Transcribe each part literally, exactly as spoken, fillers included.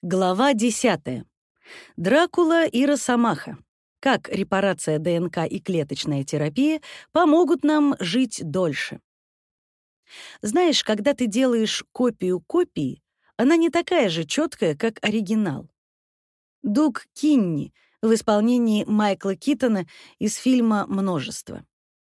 Глава десятая. Дракула и Росомаха. Как репарация ДНК и клеточная терапия помогут нам жить дольше. Знаешь, когда ты делаешь копию копии, она не такая же четкая, как оригинал. Дуг Кинни в исполнении Майкла Китона из фильма «Множество».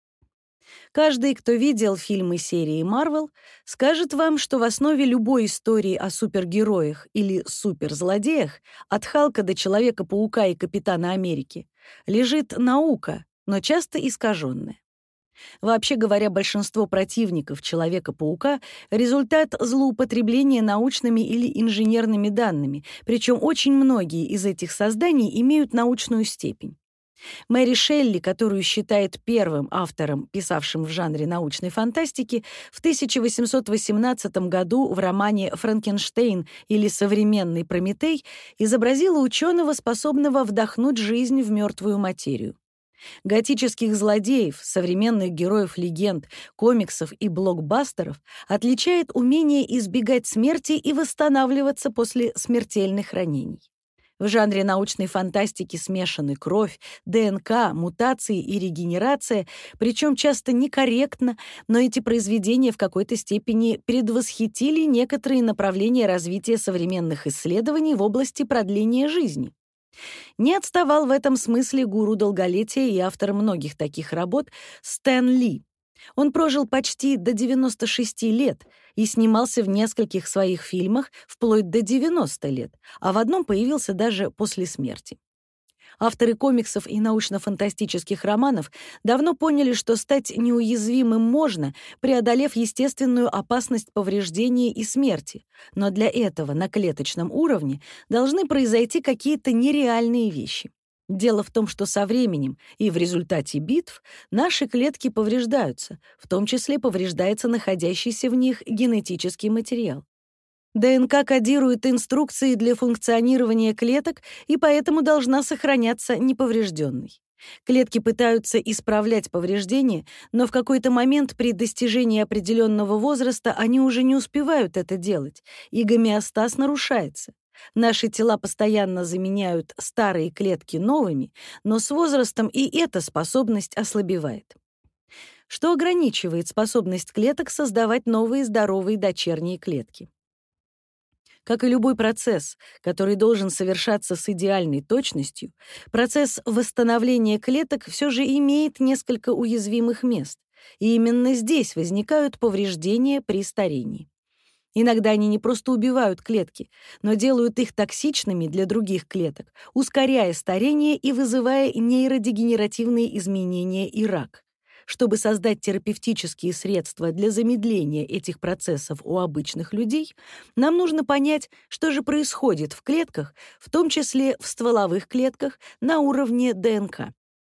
Каждый, кто видел фильмы серии Marvel, скажет вам, что в основе любой истории о супергероях или суперзлодеях, от Халка до Человека-паука и Капитана Америки, лежит наука, но часто искаженная. Вообще говоря, большинство противников Человека-паука — результат злоупотребления научными или инженерными данными, причем очень многие из этих созданий имеют научную степень. Мэри Шелли, которую считает первым автором, писавшим в жанре научной фантастики, в тысяча восемьсот восемнадцатом году в романе «Франкенштейн» или «Современный Прометей» изобразила ученого, способного вдохнуть жизнь в мертвую материю. Готических злодеев, современных героев легенд, комиксов и блокбастеров отличает умение избегать смерти и восстанавливаться после смертельных ранений. В жанре научной фантастики смешаны кровь, ДНК, мутации и регенерация, причем часто некорректно, но эти произведения в какой-то степени предвосхитили некоторые направления развития современных исследований в области продления жизни. Не отставал в этом смысле гуру долголетия и автор многих таких работ Стэн Ли. Он прожил почти до девяноста шести лет и снимался в нескольких своих фильмах вплоть до девяноста лет, а в одном появился даже после смерти. Авторы комиксов и научно-фантастических романов давно поняли, что стать неуязвимым можно, преодолев естественную опасность повреждения и смерти, но для этого на клеточном уровне должны произойти какие-то нереальные вещи. Дело в том, что со временем и в результате битв наши клетки повреждаются, в том числе повреждается находящийся в них генетический материал. ДНК кодирует инструкции для функционирования клеток и поэтому должна сохраняться неповрежденной. Клетки пытаются исправлять повреждения, но в какой-то момент при достижении определенного возраста они уже не успевают это делать, и гомеостаз нарушается. Наши тела постоянно заменяют старые клетки новыми, но с возрастом и эта способность ослабевает. Что ограничивает способность клеток создавать новые здоровые дочерние клетки? Как и любой процесс, который должен совершаться с идеальной точностью, процесс восстановления клеток все же имеет несколько уязвимых мест, и именно здесь возникают повреждения при старении. Иногда они не просто убивают клетки, но делают их токсичными для других клеток, ускоряя старение и вызывая нейродегенеративные изменения и рак. Чтобы создать терапевтические средства для замедления этих процессов у обычных людей, нам нужно понять, что же происходит в клетках, в том числе в стволовых клетках, на уровне ДНК.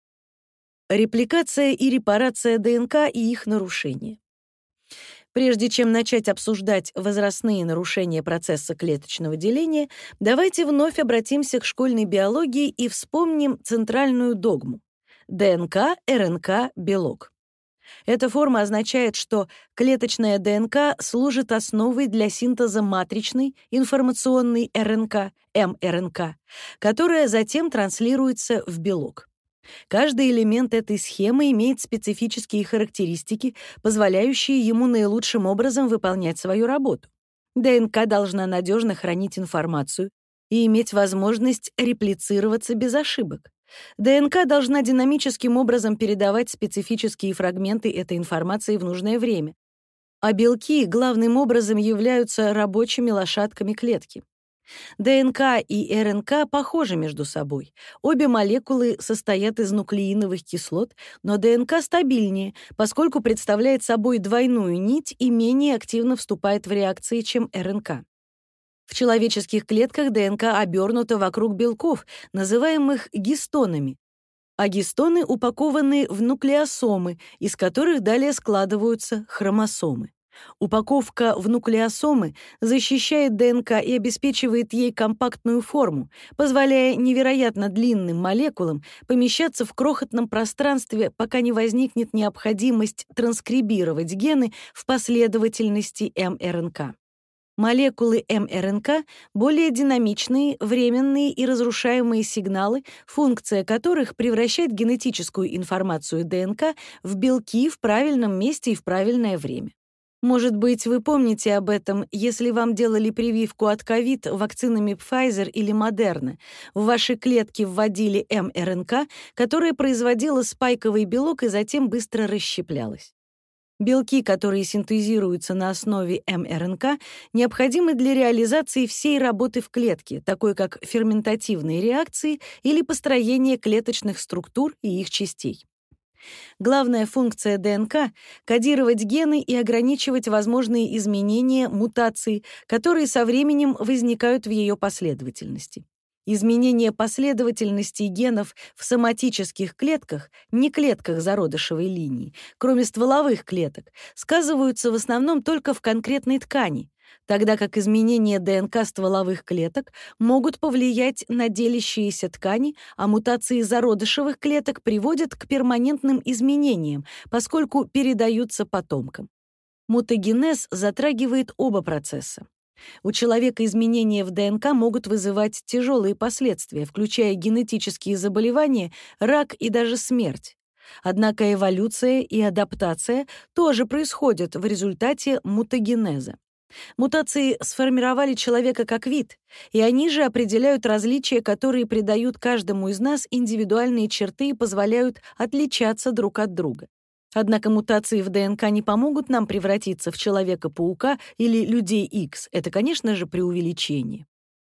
Репликация и репарация ДНК и их нарушения. Прежде чем начать обсуждать возрастные нарушения процесса клеточного деления, давайте вновь обратимся к школьной биологии и вспомним центральную догму. ДНК, РНК, белок. Эта форма означает, что клеточная ДНК служит основой для синтеза матричной информационной РНК, мРНК, которая затем транслируется в белок. Каждый элемент этой схемы имеет специфические характеристики, позволяющие ему наилучшим образом выполнять свою работу. ДНК должна надежно хранить информацию и иметь возможность реплицироваться без ошибок. ДНК должна динамическим образом передавать специфические фрагменты этой информации в нужное время. А белки главным образом являются рабочими лошадками клетки. ДНК и РНК похожи между собой. Обе молекулы состоят из нуклеиновых кислот, но ДНК стабильнее, поскольку представляет собой двойную нить и менее активно вступает в реакции, чем РНК. В человеческих клетках ДНК обернута вокруг белков, называемых гистонами, а гистоны упакованы в нуклеосомы, из которых далее складываются хромосомы. Упаковка в нуклеосомы защищает ДНК и обеспечивает ей компактную форму, позволяя невероятно длинным молекулам помещаться в крохотном пространстве, пока не возникнет необходимость транскрибировать гены в последовательности мРНК. Молекулы мРНК — более динамичные, временные и разрушаемые сигналы, функция которых превращает генетическую информацию ДНК в белки в правильном месте и в правильное время. Может быть, вы помните об этом, если вам делали прививку от ковид вакцинами Pfizer или Moderna. В ваши клетки вводили мРНК, которая производила спайковый белок и затем быстро расщеплялась. Белки, которые синтезируются на основе мРНК, необходимы для реализации всей работы в клетке, такой как ферментативные реакции или построение клеточных структур и их частей. Главная функция ДНК — кодировать гены и ограничивать возможные изменения, мутации, которые со временем возникают в ее последовательности. Изменение последовательности генов в соматических клетках, не клетках зародышевой линии, кроме стволовых клеток, сказываются в основном только в конкретной ткани, тогда как изменения ДНК стволовых клеток могут повлиять на делящиеся ткани, а мутации зародышевых клеток приводят к перманентным изменениям, поскольку передаются потомкам. Мутагенез затрагивает оба процесса. У человека изменения в ДНК могут вызывать тяжелые последствия, включая генетические заболевания, рак и даже смерть. Однако эволюция и адаптация тоже происходят в результате мутагенеза. Мутации сформировали человека как вид, и они же определяют различия, которые придают каждому из нас индивидуальные черты и позволяют отличаться друг от друга. Однако мутации в ДНК не помогут нам превратиться в Человека-паука или Людей Икс. Это, конечно же, преувеличение.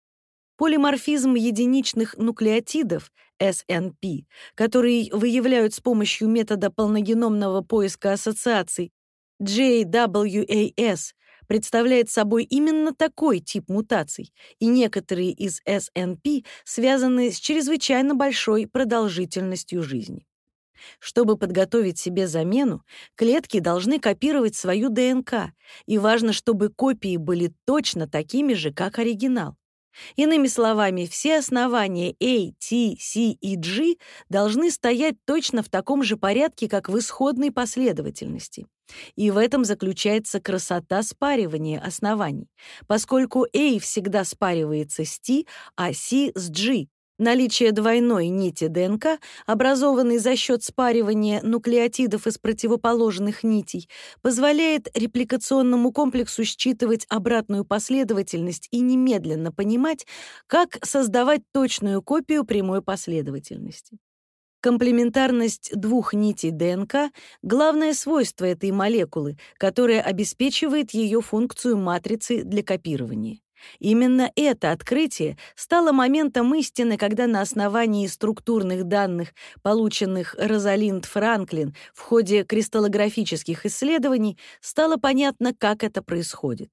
Полиморфизм единичных нуклеотидов, эс эн пи, который выявляют с помощью метода полногеномного поиска ассоциаций джей дабл ю эй эс, представляет собой именно такой тип мутаций, и некоторые из эс эн пи связаны с чрезвычайно большой продолжительностью жизни. Чтобы подготовить себе замену, клетки должны копировать свою ДНК, и важно, чтобы копии были точно такими же, как оригинал. Иными словами, все основания A, T, C и G должны стоять точно в таком же порядке, как в исходной последовательности. И в этом заключается красота спаривания оснований, поскольку A всегда спаривается с T, а C с G. Наличие двойной нити ДНК, образованной за счет спаривания нуклеотидов из противоположных нитей, позволяет репликационному комплексу считывать обратную последовательность и немедленно понимать, как создавать точную копию прямой последовательности. Комплементарность двух нитей ДНК — главное свойство этой молекулы, которое обеспечивает ее функцию матрицы для копирования. Именно это открытие стало моментом истины, когда на основании структурных данных, полученных Розалинд Франклин в ходе кристаллографических исследований, стало понятно, как это происходит.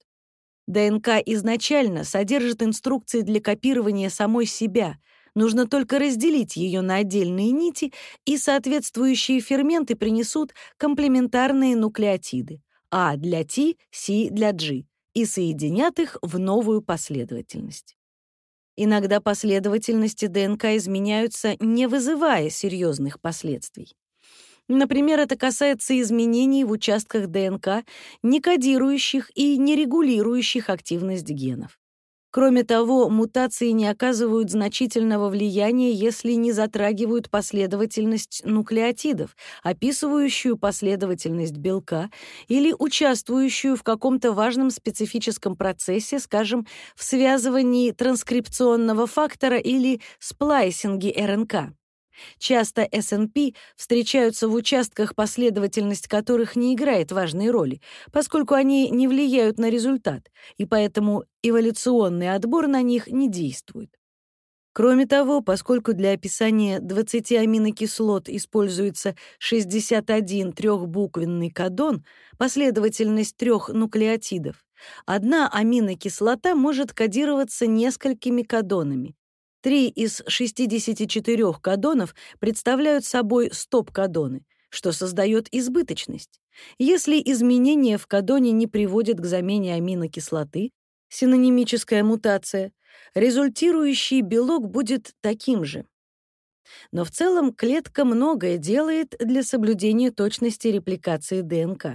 ДНК изначально содержит инструкции для копирования самой себя. Нужно только разделить ее на отдельные нити, и соответствующие ферменты принесут комплементарные нуклеотиды А для T, C для G, и соединят их в новую последовательность. Иногда последовательности ДНК изменяются, не вызывая серьезных последствий. Например, это касается изменений в участках ДНК, не кодирующих и не регулирующих активность генов. Кроме того, мутации не оказывают значительного влияния, если не затрагивают последовательность нуклеотидов, описывающую последовательность белка или участвующую в каком-то важном специфическом процессе, скажем, в связывании транскрипционного фактора или сплайсинге РНК. Часто эс эн пи встречаются в участках, последовательность которых не играет важной роли, поскольку они не влияют на результат, и поэтому эволюционный отбор на них не действует. Кроме того, поскольку для описания двадцати аминокислот используется шестьдесят один трехбуквенный кодон, последовательность трех нуклеотидов, одна аминокислота может кодироваться несколькими кодонами. Три из шестидесяти четырёх кодонов представляют собой стоп-кодоны, что создает избыточность. Если изменения в кодоне не приводят к замене аминокислоты, синонимическая мутация, результирующий белок будет таким же. Но в целом клетка многое делает для соблюдения точности репликации ДНК.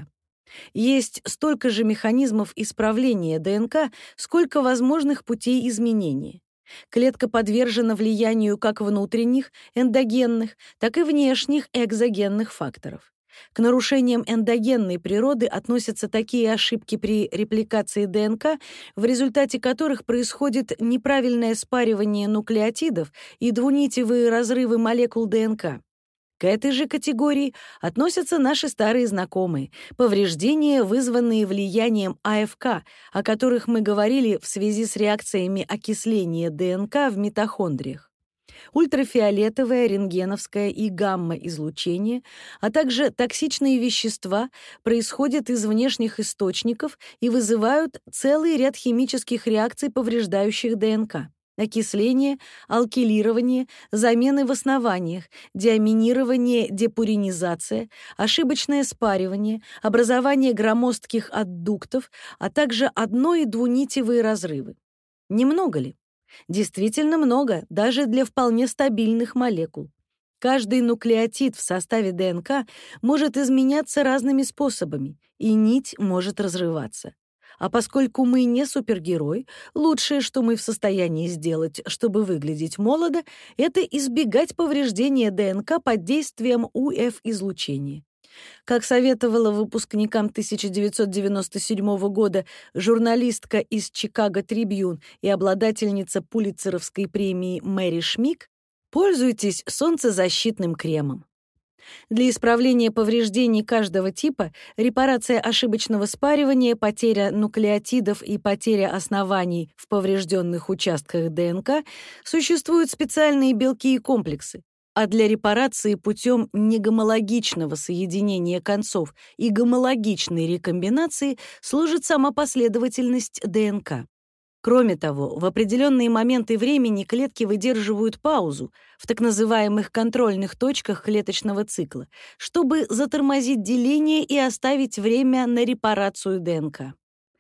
Есть столько же механизмов исправления ДНК, сколько возможных путей изменения. Клетка подвержена влиянию как внутренних, эндогенных, так и внешних, экзогенных факторов. К нарушениям эндогенной природы относятся такие ошибки при репликации ДНК, в результате которых происходит неправильное спаривание нуклеотидов и двунитевые разрывы молекул ДНК. К этой же категории относятся наши старые знакомые — повреждения, вызванные влиянием АФК, о которых мы говорили в связи с реакциями окисления ДНК в митохондриях. Ультрафиолетовое, рентгеновское и гамма-излучение, а также токсичные вещества происходят из внешних источников и вызывают целый ряд химических реакций, повреждающих ДНК. Окисление, алкилирование, замены в основаниях, диаминирование, депуринизация, ошибочное спаривание, образование громоздких аддуктов, а также одно- и двунитевые разрывы. Немного ли? Действительно много, даже для вполне стабильных молекул. Каждый нуклеотид в составе ДНК может изменяться разными способами, и нить может разрываться. А поскольку мы не супергерой, лучшее, что мы в состоянии сделать, чтобы выглядеть молодо, это избегать повреждения ДНК под действием У Эф-излучения. Как советовала выпускникам тысяча девятьсот девяносто седьмого года журналистка из Chicago Tribune и обладательница Пулитцеровской премии Мэри Шмик, пользуйтесь солнцезащитным кремом. Для исправления повреждений каждого типа — репарация ошибочного спаривания, потеря нуклеотидов и потеря оснований в поврежденных участках ДНК — существуют специальные белки и комплексы, а для репарации путем негомологичного соединения концов и гомологичной рекомбинации служит сама последовательность ДНК. Кроме того, в определенные моменты времени клетки выдерживают паузу в так называемых контрольных точках клеточного цикла, чтобы затормозить деление и оставить время на репарацию ДНК.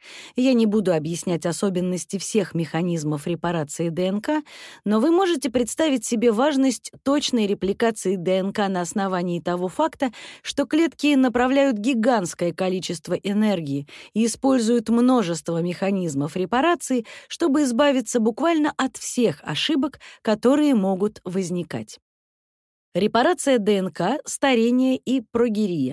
Я не буду объяснять особенности всех механизмов репарации ДНК, но вы можете представить себе важность точной репликации ДНК на основании того факта, что клетки направляют гигантское количество энергии и используют множество механизмов репарации, чтобы избавиться буквально от всех ошибок, которые могут возникать. Репарация ДНК, старение и прогерия.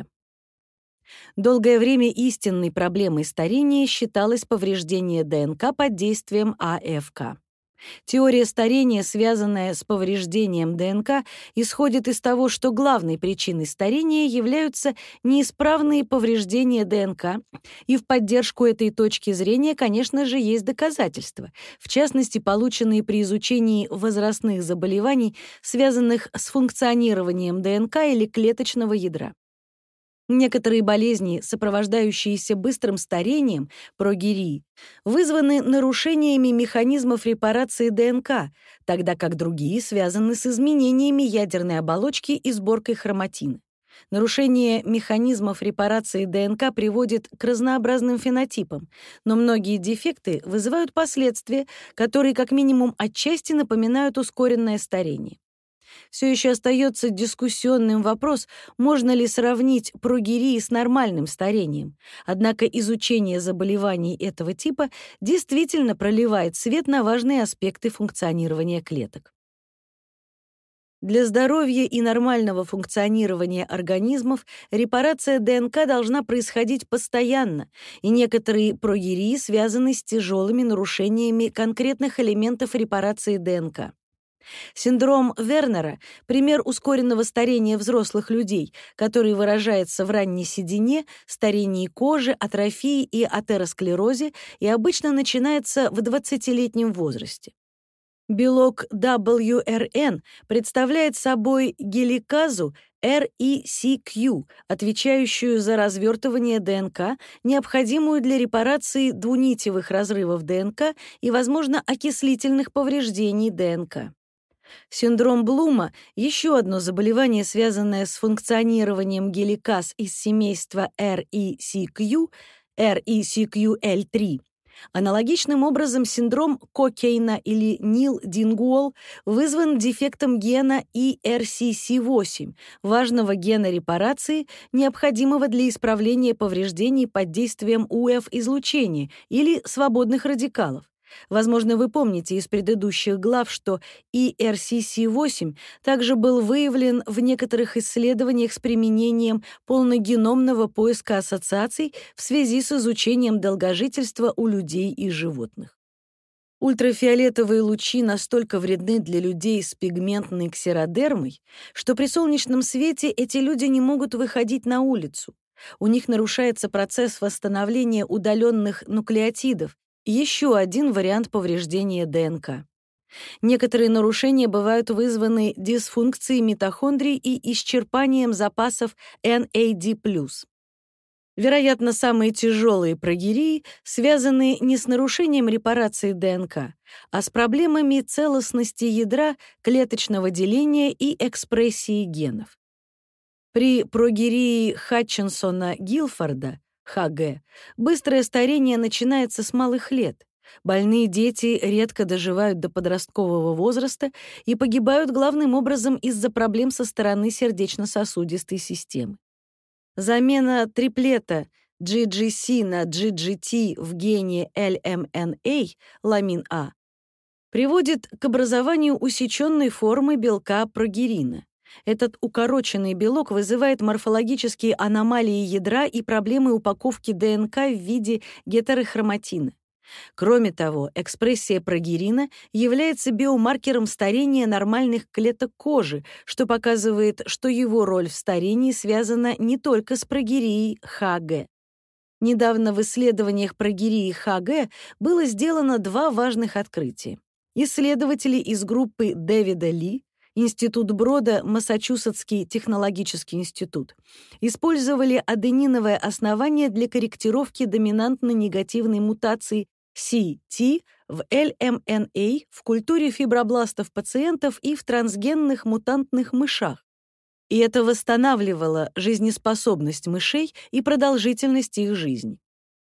Долгое время истинной проблемой старения считалось повреждение ДНК под действием АФК. Теория старения, связанная с повреждением ДНК, исходит из того, что главной причиной старения являются неисправные повреждения ДНК, и в поддержку этой точки зрения, конечно же, есть доказательства, в частности, полученные при изучении возрастных заболеваний, связанных с функционированием ДНК или клеточного ядра. Некоторые болезни, сопровождающиеся быстрым старением, прогерии, вызваны нарушениями механизмов репарации ДНК, тогда как другие связаны с изменениями ядерной оболочки и сборкой хроматина. Нарушение механизмов репарации ДНК приводит к разнообразным фенотипам, но многие дефекты вызывают последствия, которые как минимум отчасти напоминают ускоренное старение. Все еще остается дискуссионным вопрос, можно ли сравнить прогерии с нормальным старением. Однако изучение заболеваний этого типа действительно проливает свет на важные аспекты функционирования клеток. Для здоровья и нормального функционирования организмов репарация ДНК должна происходить постоянно, и некоторые прогерии связаны с тяжелыми нарушениями конкретных элементов репарации ДНК. Синдром Вернера — пример ускоренного старения взрослых людей, который выражается в ранней седине, старении кожи, атрофии и атеросклерозе и обычно начинается в двадцатилетнем возрасте. Белок дабл ю эр эн представляет собой геликазу эр и си кью, отвечающую за развертывание ДНК, необходимую для репарации двунитевых разрывов ДНК и, возможно, окислительных повреждений ДНК. Синдром Блума — еще одно заболевание, связанное с функционированием геликаз из семейства эр и си кью, эр и си кью эл три, Аналогичным образом синдром Кокейна или Нил-Дингуол вызван дефектом гена и эр си си восемь, важного гена репарации, необходимого для исправления повреждений под действием у эф-излучения или свободных радикалов. Возможно, вы помните из предыдущих глав, что и эр си си восемь также был выявлен в некоторых исследованиях с применением полногеномного поиска ассоциаций в связи с изучением долгожительства у людей и животных. Ультрафиолетовые лучи настолько вредны для людей с пигментной ксеродермой, что при солнечном свете эти люди не могут выходить на улицу. У них нарушается процесс восстановления удаленных нуклеотидов, еще один вариант повреждения ДНК. Некоторые нарушения бывают вызваны дисфункцией митохондрий и исчерпанием запасов эн эй ди плюс. Вероятно, самые тяжелые прогерии связаны не с нарушением репарации ДНК, а с проблемами целостности ядра, клеточного деления и экспрессии генов. При прогерии Хатчинсона-Гилфорда ха гэ быстрое старение начинается с малых лет. Больные дети редко доживают до подросткового возраста и погибают главным образом из-за проблем со стороны сердечно-сосудистой системы. Замена триплета джи джи си на джи джи ти в гене эл эм эн эй, ламин А, приводит к образованию усеченной формы белка прогерина. Этот укороченный белок вызывает морфологические аномалии ядра и проблемы упаковки ДНК в виде гетерохроматина. Кроме того, экспрессия прогерина является биомаркером старения нормальных клеток кожи, что показывает, что его роль в старении связана не только с прогерией ха гэ. Недавно в исследованиях прогерии ха гэ было сделано два важных открытия. Исследователи из группы Дэвида Ли, Институт Брода, Массачусетский технологический институт, использовали адениновое основание для корректировки доминантно-негативной мутации си ти в эл эм эн эй в культуре фибробластов пациентов и в трансгенных мутантных мышах. И это восстанавливало жизнеспособность мышей и продолжительность их жизни.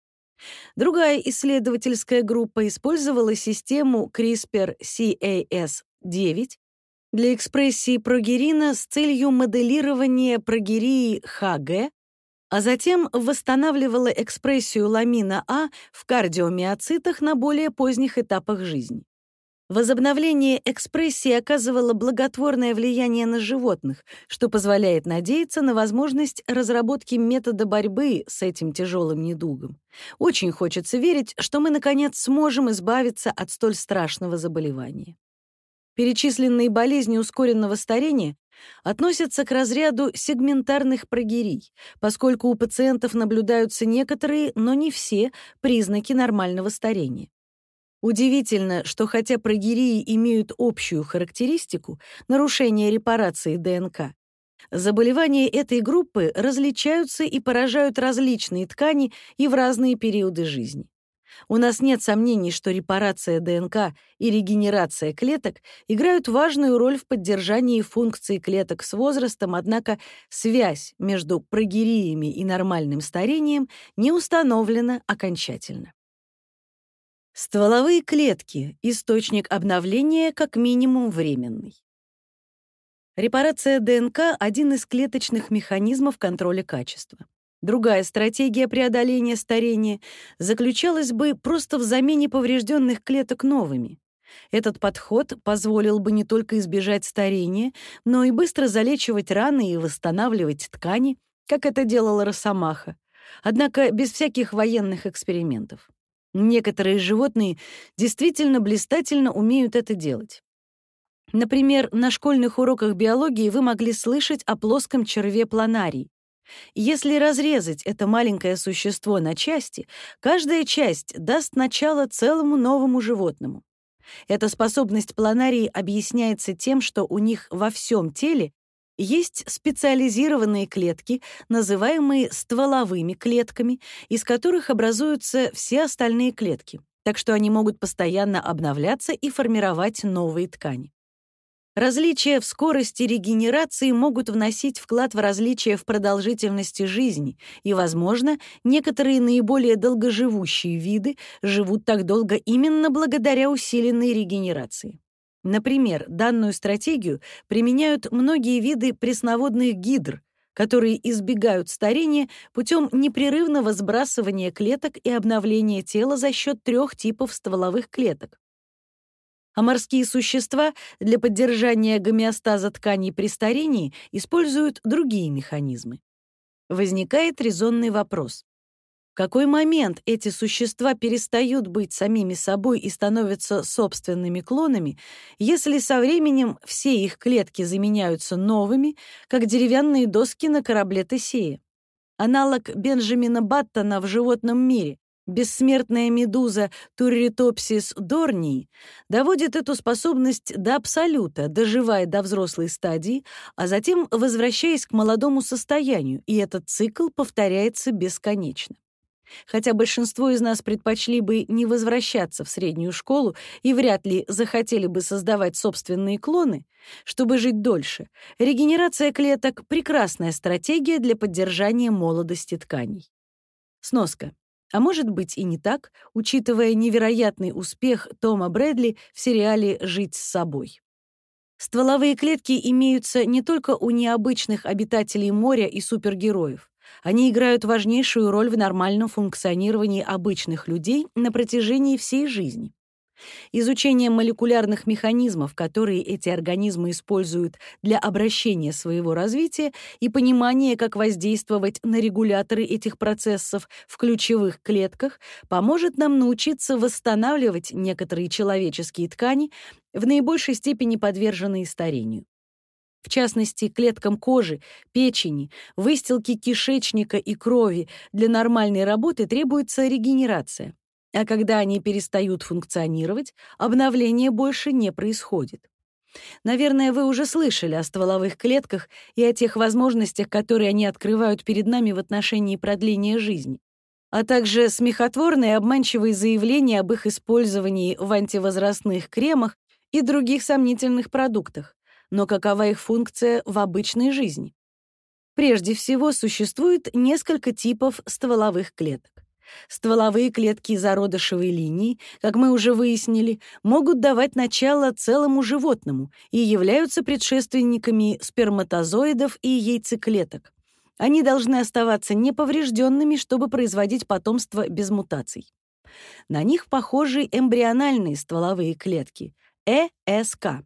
Другая исследовательская группа использовала систему криспер си эй эс девять для экспрессии прогерина с целью моделирования прогерии ха гэ, а затем восстанавливала экспрессию ламина А в кардиомиоцитах на более поздних этапах жизни. Возобновление экспрессии оказывало благотворное влияние на животных, что позволяет надеяться на возможность разработки метода борьбы с этим тяжелым недугом. Очень хочется верить, что мы, наконец, сможем избавиться от столь страшного заболевания. Перечисленные болезни ускоренного старения относятся к разряду сегментарных прогерий, поскольку у пациентов наблюдаются некоторые, но не все, признаки нормального старения. Удивительно, что хотя прогерии имеют общую характеристику — нарушение репарации ДНК, заболевания этой группы различаются и поражают различные ткани и в разные периоды жизни. У нас нет сомнений, что репарация ДНК и регенерация клеток играют важную роль в поддержании функций клеток с возрастом, однако связь между прогериями и нормальным старением не установлена окончательно. Стволовые клетки — источник обновления как минимум временный. Репарация ДНК — один из клеточных механизмов контроля качества. Другая стратегия преодоления старения заключалась бы просто в замене поврежденных клеток новыми. Этот подход позволил бы не только избежать старения, но и быстро залечивать раны и восстанавливать ткани, как это делала Росомаха, однако без всяких военных экспериментов. Некоторые животные действительно блистательно умеют это делать. Например, на школьных уроках биологии вы могли слышать о плоском черве планарий. Если разрезать это маленькое существо на части, каждая часть даст начало целому новому животному. Эта способность планарий объясняется тем, что у них во всем теле есть специализированные клетки, называемые стволовыми клетками, из которых образуются все остальные клетки, так что они могут постоянно обновляться и формировать новые ткани. Различия в скорости регенерации могут вносить вклад в различия в продолжительности жизни, и, возможно, некоторые наиболее долгоживущие виды живут так долго именно благодаря усиленной регенерации. Например, данную стратегию применяют многие виды пресноводных гидр, которые избегают старения путем непрерывного сбрасывания клеток и обновления тела за счет трех типов стволовых клеток. А морские существа для поддержания гомеостаза тканей при старении используют другие механизмы. Возникает резонный вопрос. В какой момент эти существа перестают быть самими собой и становятся собственными клонами, если со временем все их клетки заменяются новыми, как деревянные доски на корабле Тесея? Аналог Бенджамина Баттона в животном мире, бессмертная медуза Турритопсис дорнии, доводит эту способность до абсолюта, доживая до взрослой стадии, а затем возвращаясь к молодому состоянию, и этот цикл повторяется бесконечно. Хотя большинство из нас предпочли бы не возвращаться в среднюю школу и вряд ли захотели бы создавать собственные клоны, чтобы жить дольше, регенерация клеток — прекрасная стратегия для поддержания молодости тканей. Сноска. А может быть и не так, учитывая невероятный успех Тома Брэдли в сериале «Жить с собой». Стволовые клетки имеются не только у необычных обитателей моря и супергероев. Они играют важнейшую роль в нормальном функционировании обычных людей на протяжении всей жизни. Изучение молекулярных механизмов, которые эти организмы используют для обращения своего развития, и понимание, как воздействовать на регуляторы этих процессов в ключевых клетках, поможет нам научиться восстанавливать некоторые человеческие ткани, в наибольшей степени подверженные старению. В частности, клеткам кожи, печени, выстилки кишечника и крови для нормальной работы требуется регенерация. А когда они перестают функционировать, обновление больше не происходит. Наверное, вы уже слышали о стволовых клетках и о тех возможностях, которые они открывают перед нами в отношении продления жизни, а также смехотворные и обманчивые заявления об их использовании в антивозрастных кремах и других сомнительных продуктах. Но какова их функция в обычной жизни? Прежде всего, существует несколько типов стволовых клеток. Стволовые клетки зародышевой линии, как мы уже выяснили, могут давать начало целому животному и являются предшественниками сперматозоидов и яйцеклеток. Они должны оставаться неповрежденными, чтобы производить потомство без мутаций. На них похожи эмбриональные стволовые клетки — э эс ка.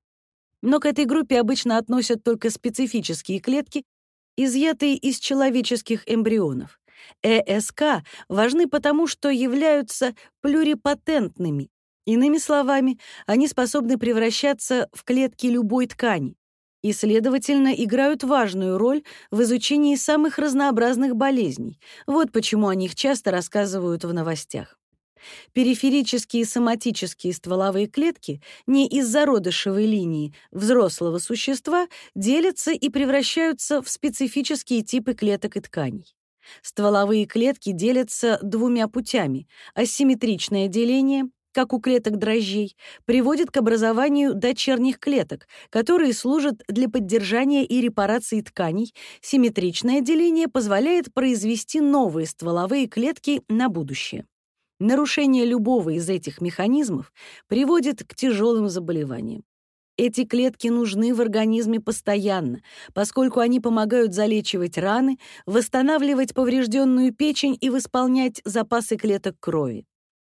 Но к этой группе обычно относят только специфические клетки, изъятые из человеческих эмбрионов. э эс ка важны потому, что являются плюрипотентными. Иными словами, они способны превращаться в клетки любой ткани и, следовательно, играют важную роль в изучении самых разнообразных болезней. Вот почему о них часто рассказывают в новостях. Периферические соматические стволовые клетки не из зародышевой линии взрослого существа делятся и превращаются в специфические типы клеток и тканей. Стволовые клетки делятся двумя путями. Асимметричное деление, как у клеток дрожжей, приводит к образованию дочерних клеток, которые служат для поддержания и репарации тканей. Симметричное деление позволяет произвести новые стволовые клетки на будущее. Нарушение любого из этих механизмов приводит к тяжелым заболеваниям. Эти клетки нужны в организме постоянно, поскольку они помогают залечивать раны, восстанавливать поврежденную печень и восполнять запасы клеток крови.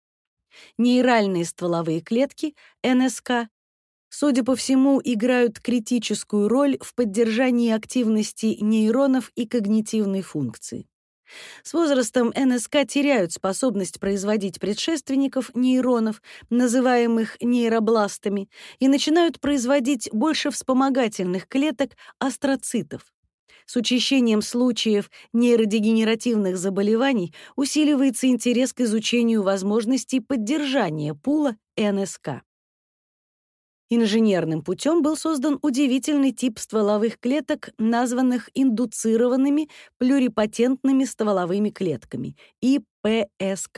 Нейральные стволовые клетки, эн эс ка, судя по всему, играют критическую роль в поддержании активности нейронов и когнитивной функции. С возрастом эн эс ка теряют способность производить предшественников нейронов, называемых нейробластами, и начинают производить больше вспомогательных клеток астроцитов. С учащением случаев нейродегенеративных заболеваний усиливается интерес к изучению возможностей поддержания пула эн эс ка. Инженерным путем был создан удивительный тип стволовых клеток, названных индуцированными плюрипотентными стволовыми клетками — и пэ эс ка.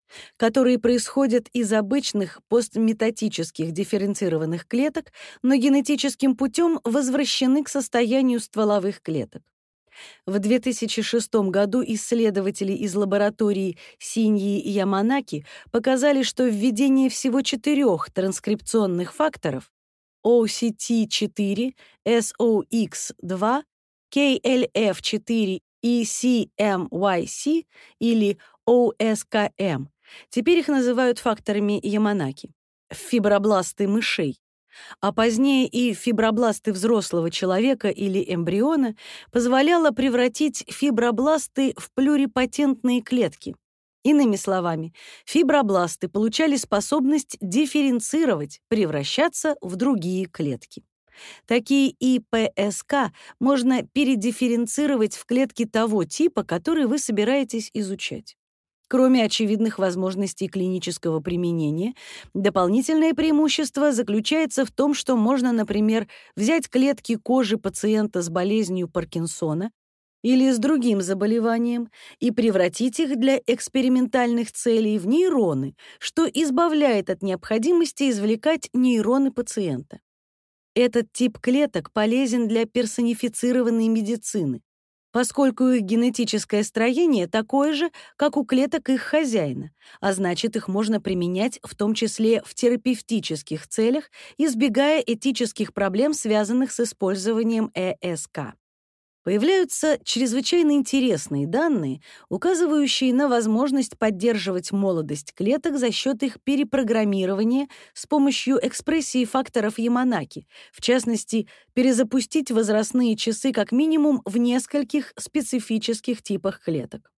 которые происходят из обычных постметатических дифференцированных клеток, но генетическим путем возвращены к состоянию стволовых клеток. В две тысячи шестом году исследователи из лаборатории Синьи и Яманаки показали, что введение всего четырех транскрипционных факторов о си ти четыре, эс о икс два, кей эл эф четыре и си эм уай си или о эс ка эм, теперь их называют факторами Яманаки, в фибробласты мышей, а позднее и фибробласты взрослого человека или эмбриона, позволяло превратить фибробласты в плюрипотентные клетки. Иными словами, фибробласты получали способность дифференцировать, превращаться в другие клетки. Такие и пэ эс ка можно передифференцировать в клетки того типа, который вы собираетесь изучать. Кроме очевидных возможностей клинического применения, дополнительное преимущество заключается в том, что можно, например, взять клетки кожи пациента с болезнью Паркинсона или с другим заболеванием и превратить их для экспериментальных целей в нейроны, что избавляет от необходимости извлекать нейроны пациента. Этот тип клеток полезен для персонифицированной медицины, поскольку их генетическое строение такое же, как у клеток их хозяина, а значит, их можно применять в том числе в терапевтических целях, избегая этических проблем, связанных с использованием э эс ка. Появляются чрезвычайно интересные данные, указывающие на возможность поддерживать молодость клеток за счет их перепрограммирования с помощью экспрессии факторов Яманаки, в частности, перезапустить возрастные часы как минимум в нескольких специфических типах клеток.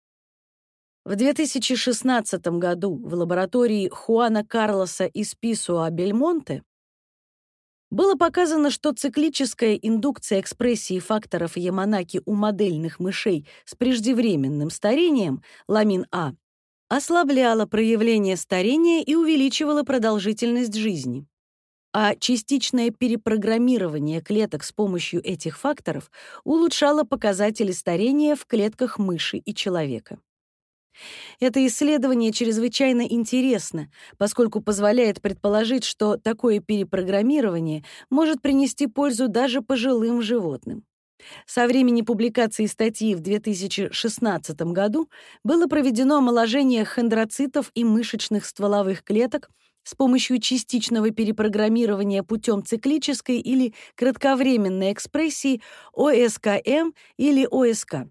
В две тысячи шестнадцатом году в лаборатории Хуана Карлоса из Писуа-Бельмонте было показано, что циклическая индукция экспрессии факторов Яманаки у модельных мышей с преждевременным старением, ламин А, ослабляла проявление старения и увеличивала продолжительность жизни. А частичное перепрограммирование клеток с помощью этих факторов улучшало показатели старения в клетках мыши и человека. Это исследование чрезвычайно интересно, поскольку позволяет предположить, что такое перепрограммирование может принести пользу даже пожилым животным. Со времени публикации статьи в две тысячи шестнадцатом году было проведено омоложение хондроцитов и мышечных стволовых клеток с помощью частичного перепрограммирования путем циклической или кратковременной экспрессии о эс ка эм или о эс ка.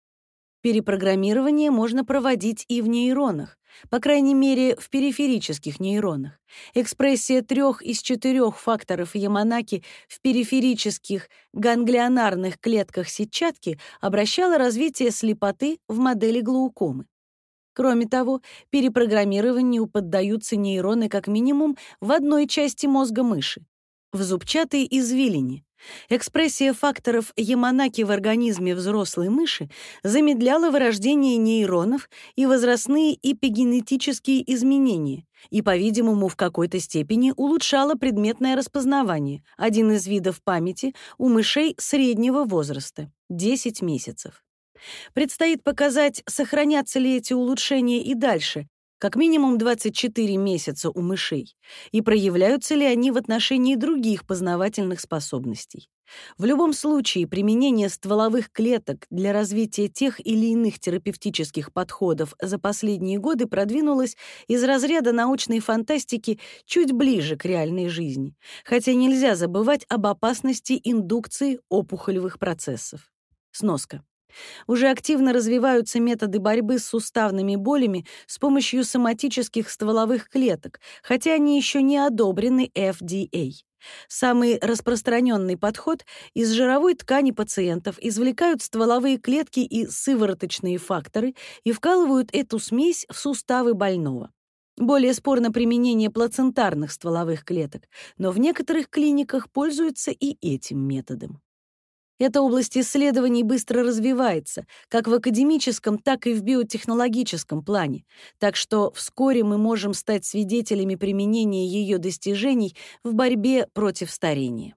Перепрограммирование можно проводить и в нейронах, по крайней мере, в периферических нейронах. Экспрессия трех из четырех факторов Яманаки в периферических ганглионарных клетках сетчатки обращала развитие слепоты в модели глаукомы. Кроме того, перепрограммированию поддаются нейроны как минимум в одной части мозга мыши — в зубчатой извилине. Экспрессия факторов Яманаки в организме взрослой мыши замедляла вырождение нейронов и возрастные эпигенетические изменения и, по-видимому, в какой-то степени улучшала предметное распознавание, один из видов памяти у мышей среднего возраста — десять месяцев. Предстоит показать, сохранятся ли эти улучшения и дальше, как минимум двадцать четыре месяца у мышей, и проявляются ли они в отношении других познавательных способностей. В любом случае, применение стволовых клеток для развития тех или иных терапевтических подходов за последние годы продвинулось из разряда научной фантастики чуть ближе к реальной жизни, хотя нельзя забывать об опасности индукции опухолевых процессов. Сноска. Уже активно развиваются методы борьбы с суставными болями с помощью соматических стволовых клеток, хотя они еще не одобрены эф ди эй. Самый распространенный подход — из жировой ткани пациентов извлекают стволовые клетки и сывороточные факторы и вкалывают эту смесь в суставы больного. Более спорно применение плацентарных стволовых клеток, но в некоторых клиниках пользуются и этим методом. Эта область исследований быстро развивается, как в академическом, так и в биотехнологическом плане, так что вскоре мы можем стать свидетелями применения ее достижений в борьбе против старения.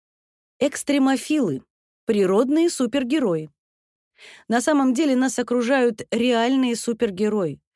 Экстремофилы — природные супергерои. На самом деле нас окружают реальные супергерои.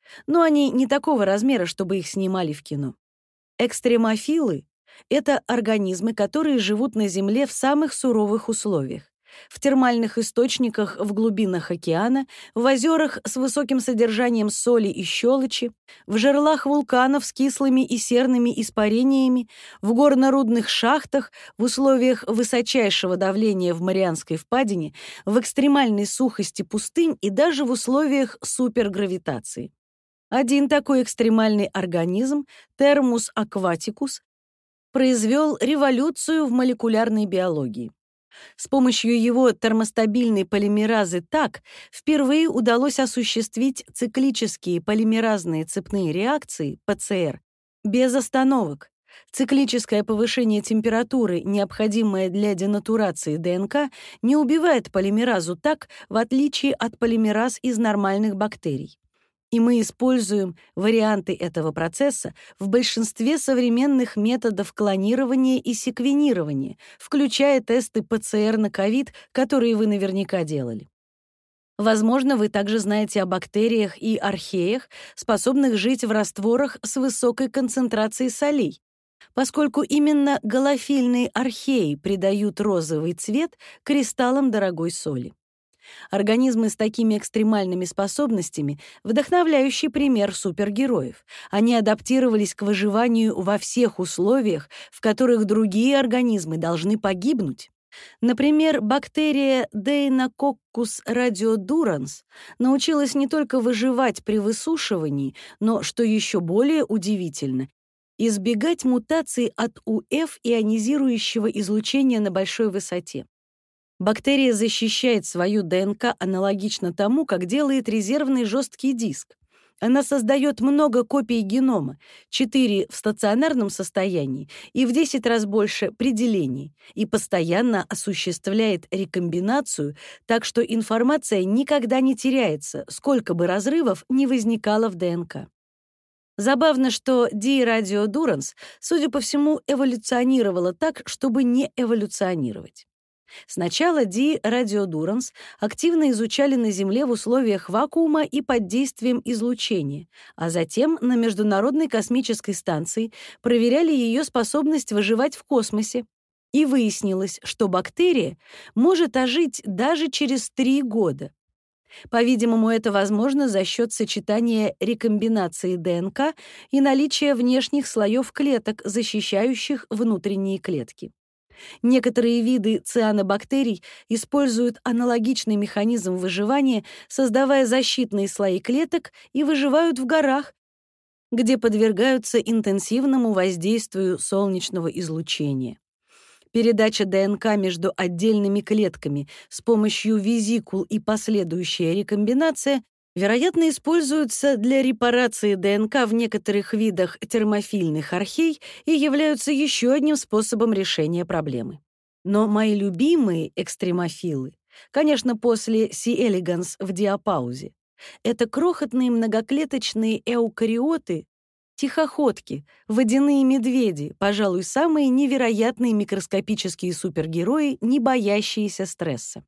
но они не такого размера, чтобы их снимали в кино. Экстремофилы — это организмы, которые живут на Земле в самых суровых условиях. В термальных источниках в глубинах океана, в озерах с высоким содержанием соли и щелочи, в жерлах вулканов с кислыми и серными испарениями, в горно-рудных шахтах, в условиях высочайшего давления в Марианской впадине, в экстремальной сухости пустынь и даже в условиях супергравитации. Один такой экстремальный организм, Thermus aquaticus, произвел революцию в молекулярной биологии. С помощью его термостабильной полимеразы ТАК впервые удалось осуществить циклические полимеразные цепные реакции, ПЦР, без остановок. Циклическое повышение температуры, необходимое для денатурации ДНК, не убивает полимеразу ТАК, в отличие от полимераз из нормальных бактерий. И мы используем варианты этого процесса в большинстве современных методов клонирования и секвенирования, включая тесты ПЦР на ковид, которые вы наверняка делали. Возможно, вы также знаете о бактериях и археях, способных жить в растворах с высокой концентрацией солей, поскольку именно галофильные археи придают розовый цвет кристаллам дорогой соли. Организмы с такими экстремальными способностями — вдохновляющий пример супергероев. Они адаптировались к выживанию во всех условиях, в которых другие организмы должны погибнуть. Например, бактерия Deinococcus radiodurans научилась не только выживать при высушивании, но, что еще более удивительно, избегать мутаций от УФ ионизирующего излучения на большой высоте. Бактерия защищает свою ДНК аналогично тому, как делает резервный жесткий диск. Она создает много копий генома, четыре в стационарном состоянии и в десять раз больше при делении, и постоянно осуществляет рекомбинацию, так что информация никогда не теряется, сколько бы разрывов ни возникало в ДНК. Забавно, что D. radiodurans, судя по всему, эволюционировала так, чтобы не эволюционировать. Сначала D. radiodurans активно изучали на Земле в условиях вакуума и под действием излучения, а затем на Международной космической станции проверяли ее способность выживать в космосе. И выяснилось, что бактерия может ожить даже через три года. По-видимому, это возможно за счет сочетания рекомбинации ДНК и наличия внешних слоев клеток, защищающих внутренние клетки. Некоторые виды цианобактерий используют аналогичный механизм выживания, создавая защитные слои клеток, и выживают в горах, где подвергаются интенсивному воздействию солнечного излучения. Передача ДНК между отдельными клетками с помощью визикул и последующая рекомбинация, вероятно, используются для репарации ДНК в некоторых видах термофильных архей и являются еще одним способом решения проблемы. Но мои любимые экстремофилы, конечно, после C. elegans в диапаузе, это крохотные многоклеточные эукариоты, тихоходки, водяные медведи, пожалуй, самые невероятные микроскопические супергерои, не боящиеся стресса.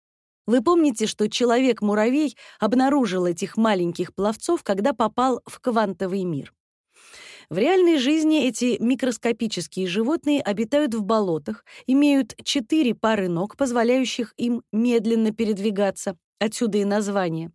Вы помните, что человек-муравей обнаружил этих маленьких пловцов, когда попал в квантовый мир? В реальной жизни эти микроскопические животные обитают в болотах, имеют четыре пары ног, позволяющих им медленно передвигаться, отсюда и название,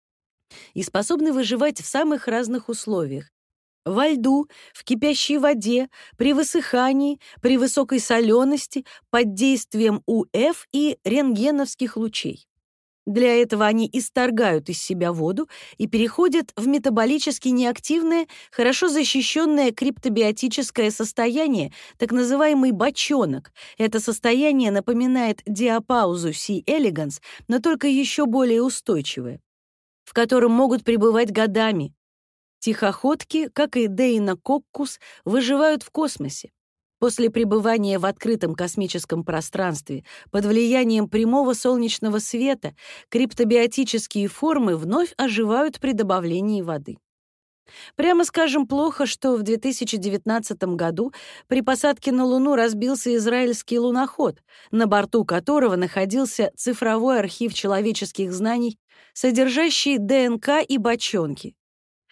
и способны выживать в самых разных условиях: во льду, в кипящей воде, при высыхании, при высокой солености, под действием УФ и рентгеновских лучей. Для этого они исторгают из себя воду и переходят в метаболически неактивное, хорошо защищенное криптобиотическое состояние, так называемый бочонок. Это состояние напоминает диапаузу C. elegans, но только еще более устойчивое, в котором могут пребывать годами. Тихоходки, как и Deinococcus, выживают в космосе. После пребывания в открытом космическом пространстве под влиянием прямого солнечного света криптобиотические формы вновь оживают при добавлении воды. Прямо скажем, плохо, что в две тысячи девятнадцатом году при посадке на Луну разбился израильский луноход, на борту которого находился цифровой архив человеческих знаний, содержащий ДНК и бочонки.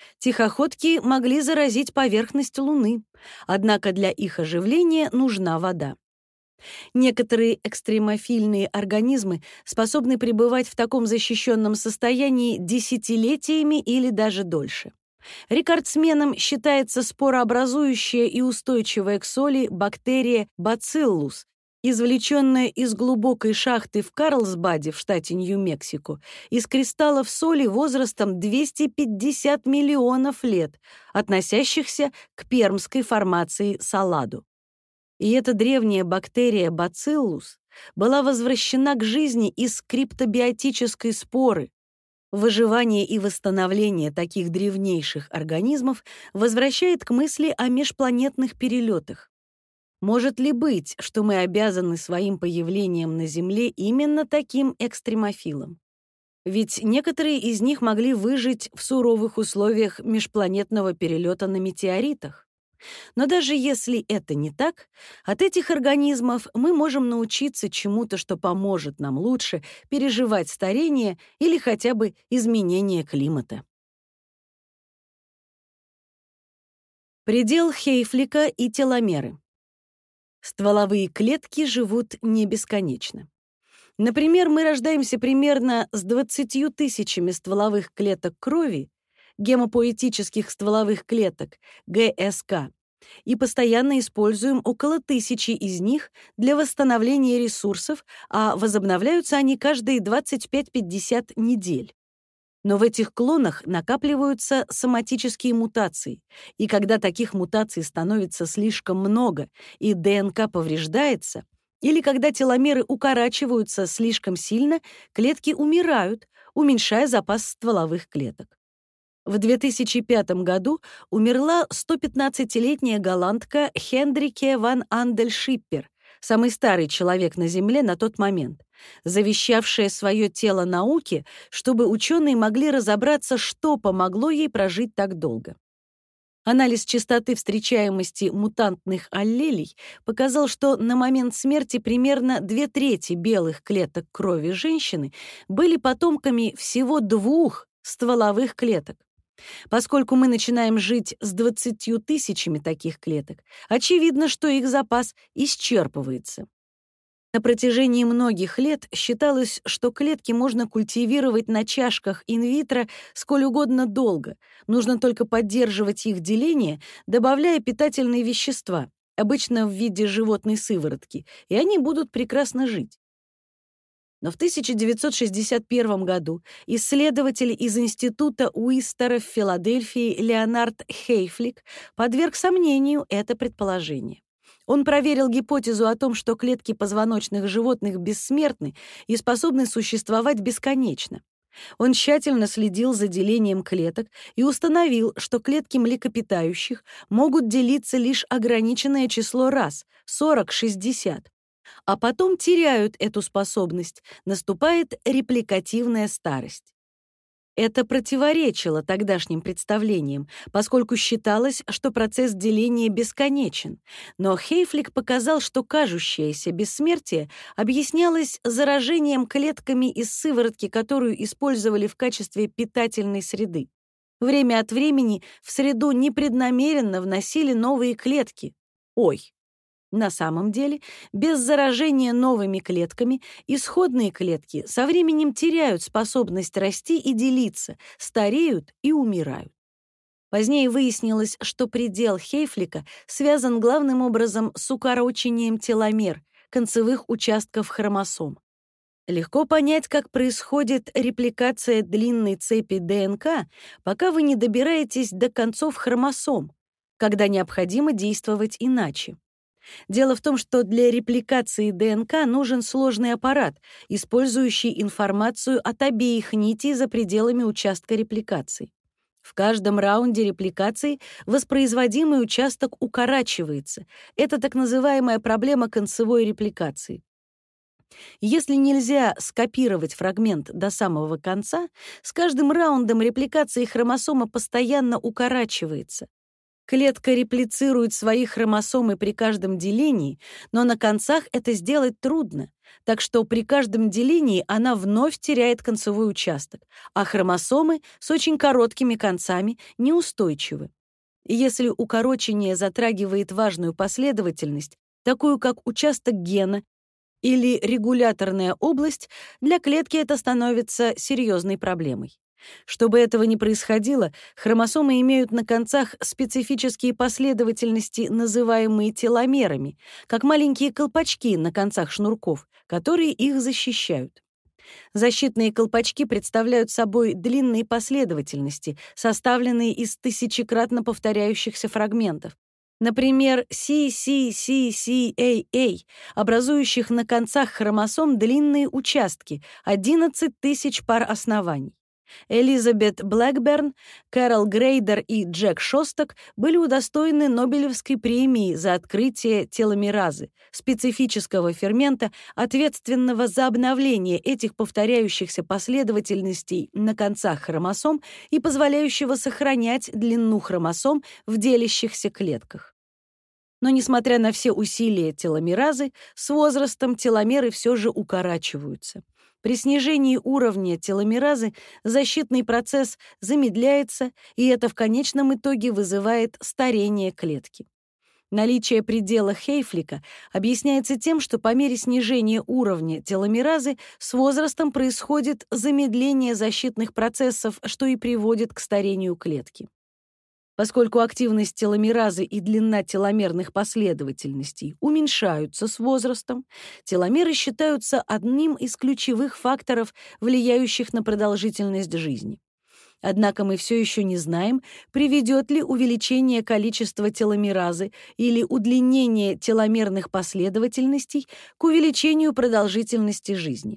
Тихоходки могли заразить поверхность Луны, однако для их оживления нужна вода. Некоторые экстремофильные организмы способны пребывать в таком защищенном состоянии десятилетиями или даже дольше. Рекордсменом считается спорообразующая и устойчивая к соли бактерия Bacillus, извлеченная из глубокой шахты в Карлсбаде в штате Нью-Мексико из кристаллов соли возрастом двести пятьдесят миллионов лет, относящихся к пермской формации Саладу. И эта древняя бактерия Bacillus была возвращена к жизни из криптобиотической споры. Выживание и восстановление таких древнейших организмов возвращает к мысли о межпланетных перелетах. Может ли быть, что мы обязаны своим появлением на Земле именно таким экстремофилам? Ведь некоторые из них могли выжить в суровых условиях межпланетного перелета на метеоритах. Но даже если это не так, от этих организмов мы можем научиться чему-то, что поможет нам лучше переживать старение или хотя бы изменение климата. Предел Хейфлика и теломеры. Стволовые клетки живут не бесконечно. Например, мы рождаемся примерно с двадцатью тысячами стволовых клеток крови, гемопоэтических стволовых клеток, гэ эс ка, и постоянно используем около тысячи из них для восстановления ресурсов, а возобновляются они каждые двадцать пять-пятьдесят недель. Но в этих клонах накапливаются соматические мутации, и когда таких мутаций становится слишком много и дэ эн ка повреждается, или когда теломеры укорачиваются слишком сильно, клетки умирают, уменьшая запас стволовых клеток. В две тысячи пятом году умерла сто пятнадцатилетняя голландка Хендрике ван Андель-Шиппер, самый старый человек на Земле на тот момент, завещавшая свое тело науке, чтобы ученые могли разобраться, что помогло ей прожить так долго. Анализ частоты встречаемости мутантных аллелей показал, что на момент смерти примерно две трети белых клеток крови женщины были потомками всего двух стволовых клеток. Поскольку мы начинаем жить с двадцатью тысячами таких клеток, очевидно, что их запас исчерпывается. На протяжении многих лет считалось, что клетки можно культивировать на чашках инвитро сколь угодно долго, нужно только поддерживать их деление, добавляя питательные вещества, обычно в виде животной сыворотки, и они будут прекрасно жить. Но в тысяча девятьсот шестьдесят первом году исследователь из Института Уистера в Филадельфии Леонард Хейфлик подверг сомнению это предположение. Он проверил гипотезу о том, что клетки позвоночных животных бессмертны и способны существовать бесконечно. Он тщательно следил за делением клеток и установил, что клетки млекопитающих могут делиться лишь ограниченное число раз — сорок-шестьдесят. А потом теряют эту способность, наступает репликативная старость. Это противоречило тогдашним представлениям, поскольку считалось, что процесс деления бесконечен. Но Хейфлик показал, что кажущееся бессмертие объяснялось заражением клетками из сыворотки, которую использовали в качестве питательной среды. Время от времени в среду непреднамеренно вносили новые клетки. Ой! На самом деле, без заражения новыми клетками исходные клетки со временем теряют способность расти и делиться, стареют и умирают. Позднее выяснилось, что предел Хейфлика связан главным образом с укорочением теломер, концевых участков хромосом. Легко понять, как происходит репликация длинной цепи дэ эн ка, пока вы не добираетесь до концов хромосом, когда необходимо действовать иначе. Дело в том, что для репликации дэ эн ка нужен сложный аппарат, использующий информацию от обеих нитей за пределами участка репликации. В каждом раунде репликации воспроизводимый участок укорачивается. Это так называемая проблема концевой репликации. Если нельзя скопировать фрагмент до самого конца, с каждым раундом репликации хромосома постоянно укорачивается. Клетка реплицирует свои хромосомы при каждом делении, но на концах это сделать трудно, так что при каждом делении она вновь теряет концевой участок, а хромосомы с очень короткими концами неустойчивы. Если укорочение затрагивает важную последовательность, такую как участок гена или регуляторная область, для клетки это становится серьезной проблемой. Чтобы этого не происходило, хромосомы имеют на концах специфические последовательности, называемые теломерами, как маленькие колпачки на концах шнурков, которые их защищают. Защитные колпачки представляют собой длинные последовательности, составленные из тысячекратно повторяющихся фрагментов. Например, си си си си эй эй, образующих на концах хромосом длинные участки, одиннадцать тысяч пар оснований. Элизабет Блэкберн, Кэрол Грейдер и Джек Шостак были удостоены Нобелевской премии за открытие теломеразы, специфического фермента, ответственного за обновление этих повторяющихся последовательностей на концах хромосом и позволяющего сохранять длину хромосом в делящихся клетках. Но, несмотря на все усилия теломеразы, с возрастом теломеры все же укорачиваются. При снижении уровня теломеразы защитный процесс замедляется, и это в конечном итоге вызывает старение клетки. Наличие предела Хейфлика объясняется тем, что по мере снижения уровня теломеразы с возрастом происходит замедление защитных процессов, что и приводит к старению клетки. Поскольку активность теломеразы и длина теломерных последовательностей уменьшаются с возрастом, теломеры считаются одним из ключевых факторов, влияющих на продолжительность жизни. Однако мы все еще не знаем, приведет ли увеличение количества теломеразы или удлинение теломерных последовательностей к увеличению продолжительности жизни.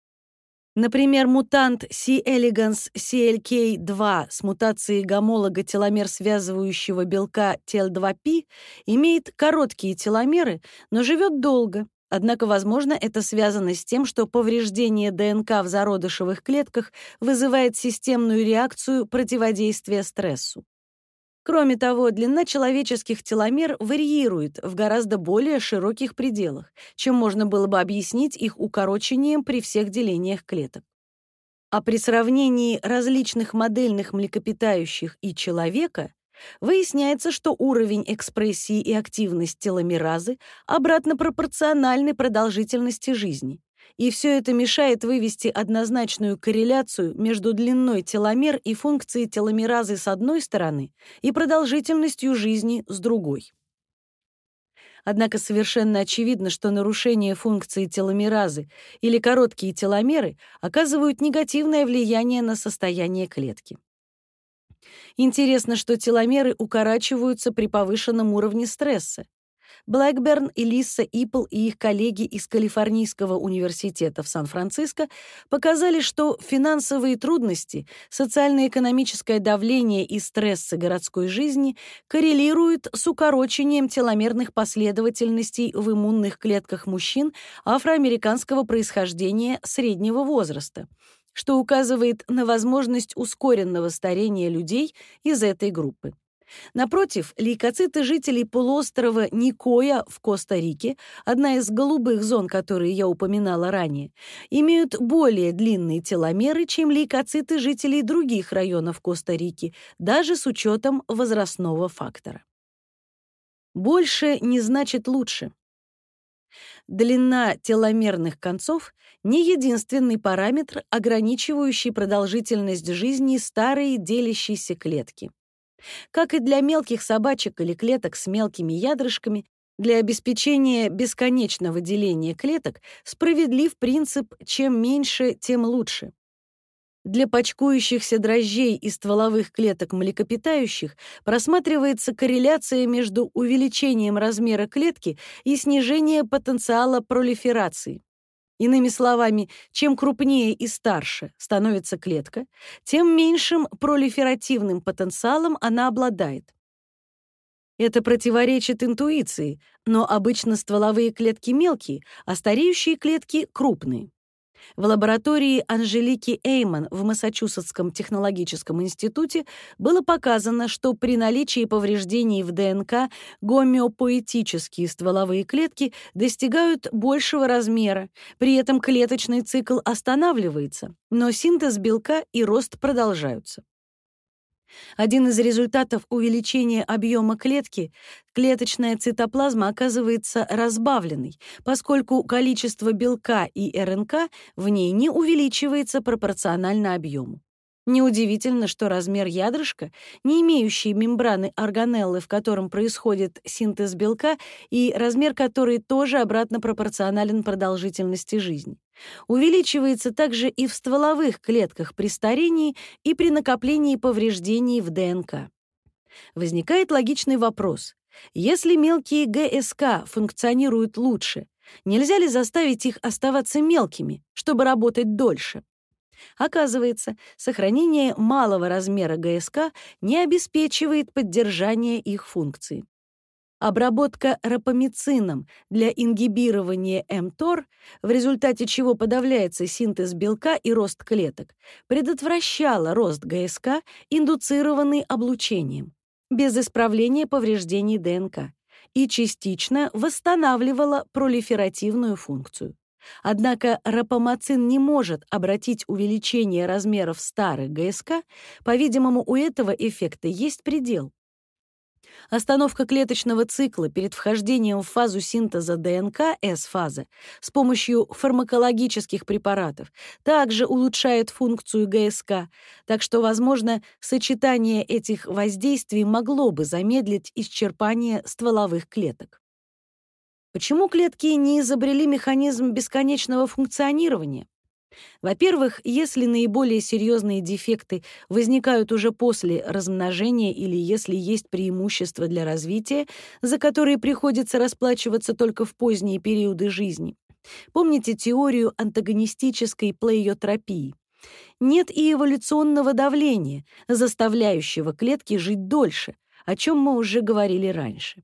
Например, мутант C. elegans си эл кей два с мутацией гомолога теломер связывающего белка ти эл два пи имеет короткие теломеры, но живет долго. Однако, возможно, это связано с тем, что повреждение ДНК в зародышевых клетках вызывает системную реакцию противодействия стрессу. Кроме того, длина человеческих теломер варьирует в гораздо более широких пределах, чем можно было бы объяснить их укорочением при всех делениях клеток. А при сравнении различных модельных млекопитающих и человека выясняется, что уровень экспрессии и активность теломеразы обратно пропорциональны продолжительности жизни. И все это мешает вывести однозначную корреляцию между длиной теломер и функцией теломеразы с одной стороны и продолжительностью жизни с другой. Однако совершенно очевидно, что нарушение функции теломеразы или короткие теломеры оказывают негативное влияние на состояние клетки. Интересно, что теломеры укорачиваются при повышенном уровне стресса. Блэкберн, Элисса Ипл и их коллеги из Калифорнийского университета в Сан-Франциско показали, что финансовые трудности, социально-экономическое давление и стрессы городской жизни коррелируют с укорочением теломерных последовательностей в иммунных клетках мужчин афроамериканского происхождения среднего возраста, что указывает на возможность ускоренного старения людей из этой группы. Напротив, лейкоциты жителей полуострова Никоя в Коста-Рике, одна из голубых зон, которые я упоминала ранее, имеют более длинные теломеры, чем лейкоциты жителей других районов Коста-Рики, даже с учетом возрастного фактора. Больше не значит лучше. Длина теломерных концов — не единственный параметр, ограничивающий продолжительность жизни старой делящейся клетки. Как и для мелких собачек или клеток с мелкими ядрышками, для обеспечения бесконечного деления клеток справедлив принцип «чем меньше, тем лучше». Для почкующихся дрожжей и стволовых клеток млекопитающих просматривается корреляция между увеличением размера клетки и снижением потенциала пролиферации. Иными словами, чем крупнее и старше становится клетка, тем меньшим пролиферативным потенциалом она обладает. Это противоречит интуиции, но обычно стволовые клетки мелкие, а стареющие клетки крупные. В лаборатории Анжелики Эйман в Массачусетском технологическом институте было показано, что при наличии повреждений в ДНК гомеопоэтические стволовые клетки достигают большего размера, при этом клеточный цикл останавливается, но синтез белка и рост продолжаются. Один из результатов увеличения объема клетки — клеточная цитоплазма оказывается разбавленной, поскольку количество белка и РНК в ней не увеличивается пропорционально объему. Неудивительно, что размер ядрышка, не имеющий мембраны органеллы, в котором происходит синтез белка, и размер которой тоже обратно пропорционален продолжительности жизни, увеличивается также и в стволовых клетках при старении и при накоплении повреждений в ДНК. Возникает логичный вопрос: если мелкие ГСК функционируют лучше, нельзя ли заставить их оставаться мелкими, чтобы работать дольше? Оказывается, сохранение малого размера ГСК не обеспечивает поддержание их функций. Обработка рапамицином для ингибирования мТОР, в результате чего подавляется синтез белка и рост клеток, предотвращала рост ГСК, индуцированный облучением, без исправления повреждений ДНК, и частично восстанавливала пролиферативную функцию. Однако рапамицин не может обратить увеличение размеров старых ГСК, по-видимому, у этого эффекта есть предел. Остановка клеточного цикла перед вхождением в фазу синтеза ДНК, эс-фаза, с помощью фармакологических препаратов также улучшает функцию ГСК, так что, возможно, сочетание этих воздействий могло бы замедлить исчерпание стволовых клеток. Почему клетки не изобрели механизм бесконечного функционирования? Во-первых, если наиболее серьезные дефекты возникают уже после размножения или если есть преимущества для развития, за которые приходится расплачиваться только в поздние периоды жизни. Помните теорию антагонистической плейотропии? Нет и эволюционного давления, заставляющего клетки жить дольше, о чем мы уже говорили раньше.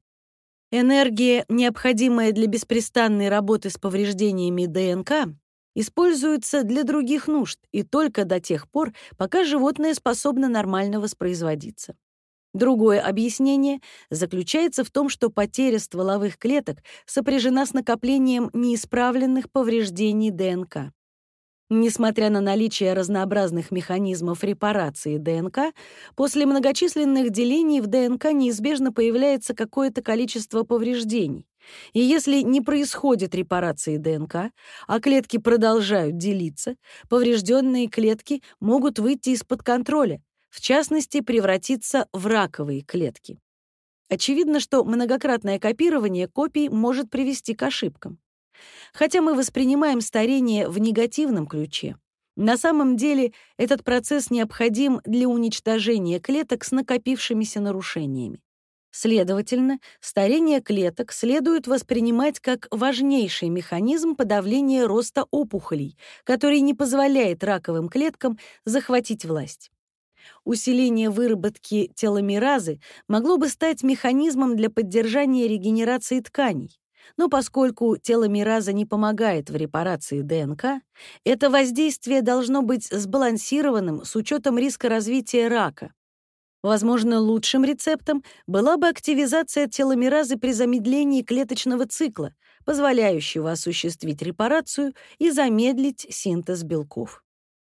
Энергия, необходимая для беспрестанной работы с повреждениями ДНК, используется для других нужд и только до тех пор, пока животное способно нормально воспроизводиться. Другое объяснение заключается в том, что потеря стволовых клеток сопряжена с накоплением неисправленных повреждений ДНК. Несмотря на наличие разнообразных механизмов репарации ДНК, после многочисленных делений в ДНК неизбежно появляется какое-то количество повреждений. И если не происходит репарации ДНК, а клетки продолжают делиться, поврежденные клетки могут выйти из-под контроля, в частности, превратиться в раковые клетки. Очевидно, что многократное копирование копий может привести к ошибкам. Хотя мы воспринимаем старение в негативном ключе, на самом деле этот процесс необходим для уничтожения клеток с накопившимися нарушениями. Следовательно, старение клеток следует воспринимать как важнейший механизм подавления роста опухолей, который не позволяет раковым клеткам захватить власть. Усиление выработки теломеразы могло бы стать механизмом для поддержания регенерации тканей. Но поскольку теломераза не помогает в репарации ДНК, это воздействие должно быть сбалансированным с учетом риска развития рака. Возможно, лучшим рецептом была бы активизация теломеразы при замедлении клеточного цикла, позволяющего осуществить репарацию и замедлить синтез белков.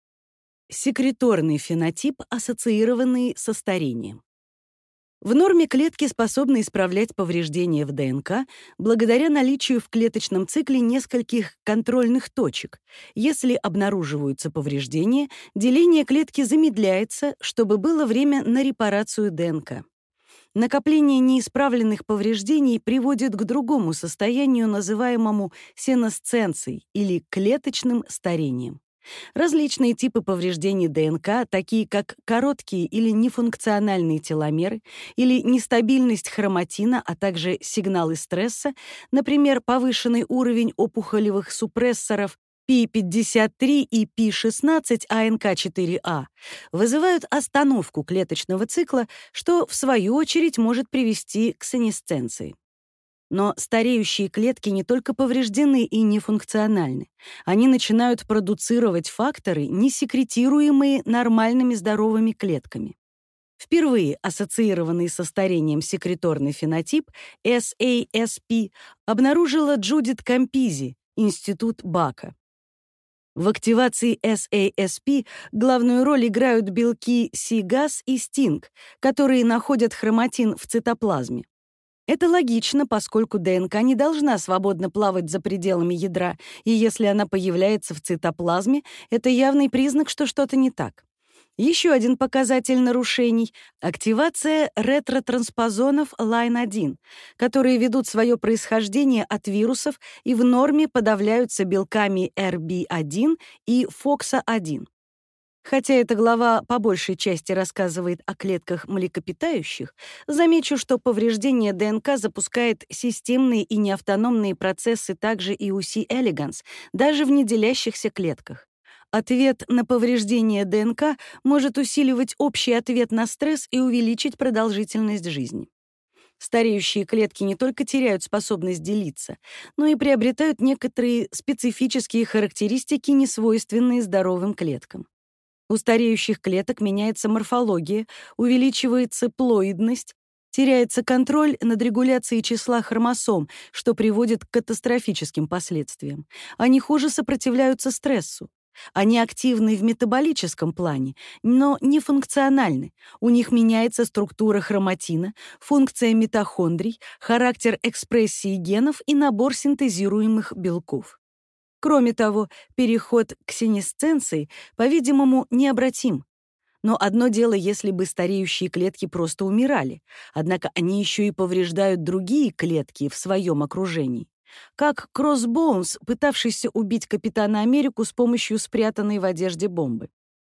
Секреторный фенотип, ассоциированный со старением. В норме клетки способны исправлять повреждения в ДНК благодаря наличию в клеточном цикле нескольких контрольных точек. Если обнаруживаются повреждения, деление клетки замедляется, чтобы было время на репарацию ДНК. Накопление неисправленных повреждений приводит к другому состоянию, называемому сенесценцией или клеточным старением. Различные типы повреждений ДНК, такие как короткие или нефункциональные теломеры или нестабильность хроматина, а также сигналы стресса, например, повышенный уровень опухолевых супрессоров пи пятьдесят три и пи шестнадцать а эн ка четыре а, вызывают остановку клеточного цикла, что, в свою очередь, может привести к сенесценции. Но стареющие клетки не только повреждены и нефункциональны. Они начинают продуцировать факторы, не секретируемые нормальными здоровыми клетками. Впервые ассоциированный со старением секреторный фенотип эс эй эс пи обнаружила Джудит Кампизи, Институт Бака. В активации эс эй эс пи главную роль играют белки си-газ и стинг, которые находят хроматин в цитоплазме. Это логично, поскольку ДНК не должна свободно плавать за пределами ядра, и если она появляется в цитоплазме, это явный признак, что что-то не так. Еще один показатель нарушений — активация ретро-транспозонов лайн один, которые ведут свое происхождение от вирусов и в норме подавляются белками эр би один и фокса один. Хотя эта глава по большей части рассказывает о клетках млекопитающих, замечу, что повреждение ДНК запускает системные и неавтономные процессы также и у си элеганс, даже в неделящихся клетках. Ответ на повреждение ДНК может усиливать общий ответ на стресс и увеличить продолжительность жизни. Стареющие клетки не только теряют способность делиться, но и приобретают некоторые специфические характеристики, несвойственные здоровым клеткам. У стареющих клеток меняется морфология, увеличивается плоидность, теряется контроль над регуляцией числа хромосом, что приводит к катастрофическим последствиям. Они хуже сопротивляются стрессу. Они активны в метаболическом плане, но не функциональны. У них меняется структура хроматина, функция митохондрий, характер экспрессии генов и набор синтезируемых белков. Кроме того, переход к сенесценции, по-видимому, необратим. Но одно дело, если бы стареющие клетки просто умирали, однако они еще и повреждают другие клетки в своем окружении. Как Кроссбоунс, пытавшийся убить Капитана Америку с помощью спрятанной в одежде бомбы.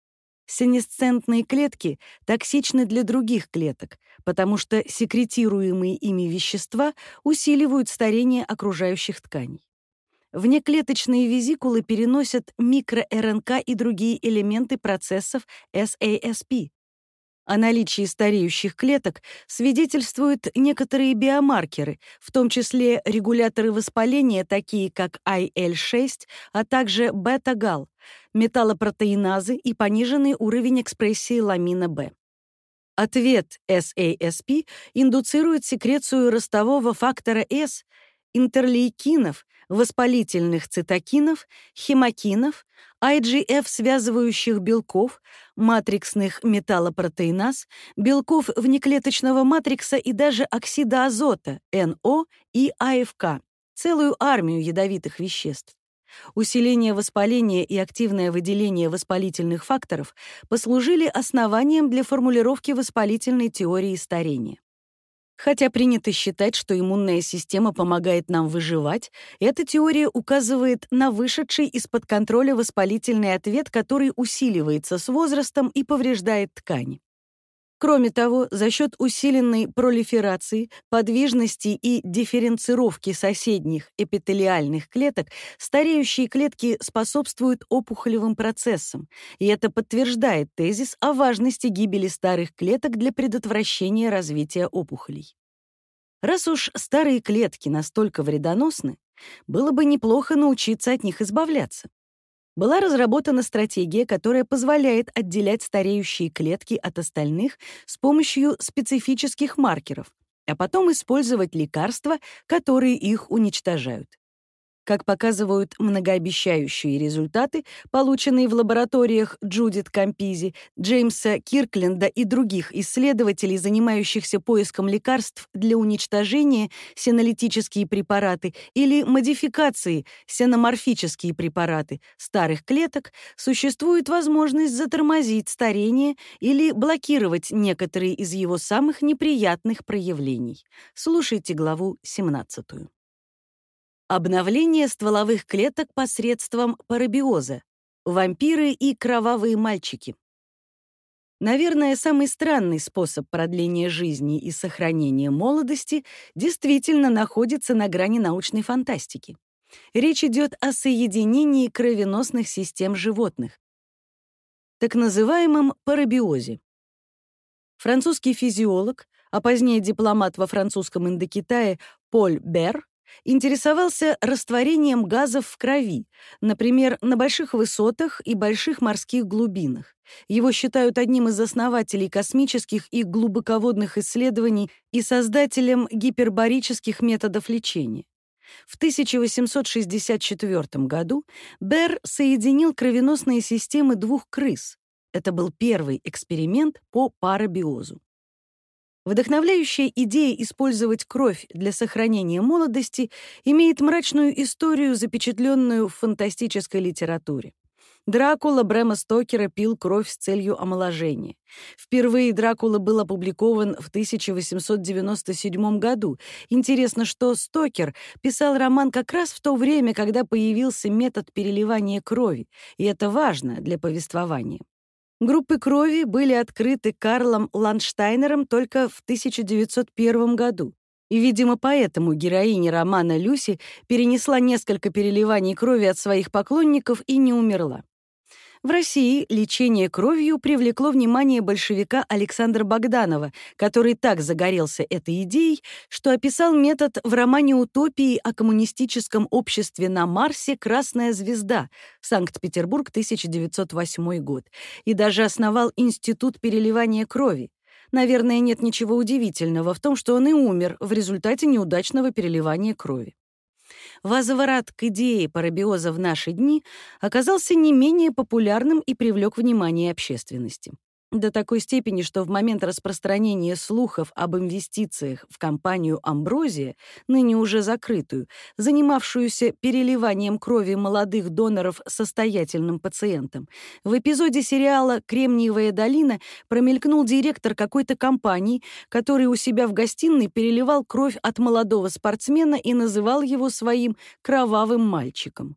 Сенесцентные клетки токсичны для других клеток, потому что секретируемые ими вещества усиливают старение окружающих тканей. Внеклеточные везикулы переносят микро-эр эн ка и другие элементы процессов эс эй эс пи. О наличии стареющих клеток свидетельствуют некоторые биомаркеры, в том числе регуляторы воспаления, такие как ай эл шесть, а также бета-гал, металлопротеиназы и пониженный уровень экспрессии ламина бэ. Ответ эс эй эс пи индуцирует секрецию ростового фактора С, интерлейкинов, воспалительных цитокинов, хемокинов, ай джи эф-связывающих белков, матриксных металлопротеиназ, белков внеклеточного матрикса и даже оксида азота, эн о и а эф ка, целую армию ядовитых веществ. Усиление воспаления и активное выделение воспалительных факторов послужили основанием для формулировки воспалительной теории старения. Хотя принято считать, что иммунная система помогает нам выживать, эта теория указывает на вышедший из-под контроля воспалительный ответ, который усиливается с возрастом и повреждает ткани. Кроме того, за счет усиленной пролиферации, подвижности и дифференцировки соседних эпителиальных клеток стареющие клетки способствуют опухолевым процессам, и это подтверждает тезис о важности гибели старых клеток для предотвращения развития опухолей. Раз уж старые клетки настолько вредоносны, было бы неплохо научиться от них избавляться. Была разработана стратегия, которая позволяет отделять стареющие клетки от остальных с помощью специфических маркеров, а потом использовать лекарства, которые их уничтожают. Как показывают многообещающие результаты, полученные в лабораториях Джудит Кампизи, Джеймса Киркленда и других исследователей, занимающихся поиском лекарств для уничтожения сенолитические препараты или модификации сеноморфические препараты старых клеток, существует возможность затормозить старение или блокировать некоторые из его самых неприятных проявлений. Слушайте главу семнадцатую. Обновление стволовых клеток посредством парабиоза. Вампиры и кровавые мальчики. Наверное, самый странный способ продления жизни и сохранения молодости действительно находится на грани научной фантастики. Речь идет о соединении кровеносных систем животных, так называемом парабиозе. Французский физиолог, а позднее дипломат во французском Индокитае Поль Бер интересовался растворением газов в крови, например, на больших высотах и больших морских глубинах. Его считают одним из основателей космических и глубоководных исследований и создателем гипербарических методов лечения. В тысяча восемьсот шестьдесят четвёртом году Бер соединил кровеносные системы двух крыс. Это был первый эксперимент по парабиозу. Вдохновляющая идея использовать кровь для сохранения молодости имеет мрачную историю, запечатленную в фантастической литературе. Дракула Брэма Стокера пил кровь с целью омоложения. Впервые Дракула был опубликован в тысяча восемьсот девяносто седьмом году. Интересно, что Стокер писал роман как раз в то время, когда появился метод переливания крови, и это важно для повествования. Группы крови были открыты Карлом Ландштайнером только в тысяча девятьсот первом году. И, видимо, поэтому героиня романа Люси перенесла несколько переливаний крови от своих поклонников и не умерла. В России лечение кровью привлекло внимание большевика Александра Богданова, который так загорелся этой идеей, что описал метод в романе «Утопии» о коммунистическом обществе на Марсе «Красная звезда», Санкт-Петербург, тысяча девятьсот восьмой год, и даже основал Институт переливания крови. Наверное, нет ничего удивительного в том, что он и умер в результате неудачного переливания крови. Возврат к идее парабиоза в наши дни оказался не менее популярным и привлек внимание общественности. До такой степени, что в момент распространения слухов об инвестициях в компанию «Амброзия», ныне уже закрытую, занимавшуюся переливанием крови молодых доноров состоятельным пациентам, в эпизоде сериала «Кремниевая долина» промелькнул директор какой-то компании, который у себя в гостиной переливал кровь от молодого спортсмена и называл его своим «кровавым мальчиком».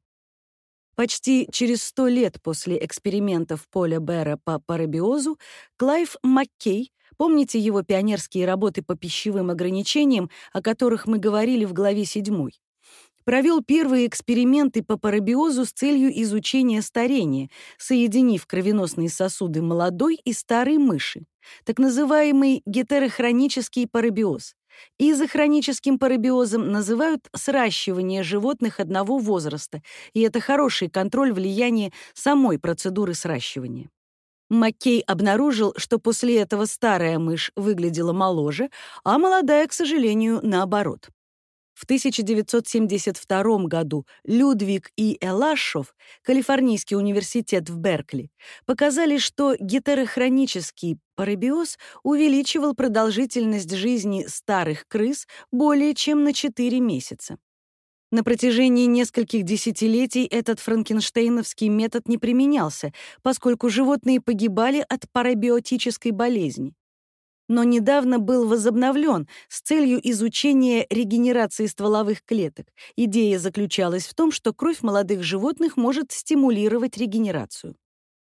Почти через сто лет после экспериментов Поля Бера по парабиозу Клайв Маккей, помните его пионерские работы по пищевым ограничениям, о которых мы говорили в главе седьмой, провел первые эксперименты по парабиозу с целью изучения старения, соединив кровеносные сосуды молодой и старой мыши, так называемый гетерохронический парабиоз. Изохроническим парабиозом называют сращивание животных одного возраста, и это хороший контроль влияния самой процедуры сращивания. Маккей обнаружил, что после этого старая мышь выглядела моложе, а молодая, к сожалению, наоборот. В тысяча девятьсот семьдесят втором году Людвиг и Элашов, Калифорнийский университет в Беркли, показали, что гетерохронический парабиоз увеличивал продолжительность жизни старых крыс более чем на четыре месяца. На протяжении нескольких десятилетий этот франкенштейновский метод не применялся, поскольку животные погибали от парабиотической болезни. Но недавно был возобновлен с целью изучения регенерации стволовых клеток. Идея заключалась в том, что кровь молодых животных может стимулировать регенерацию.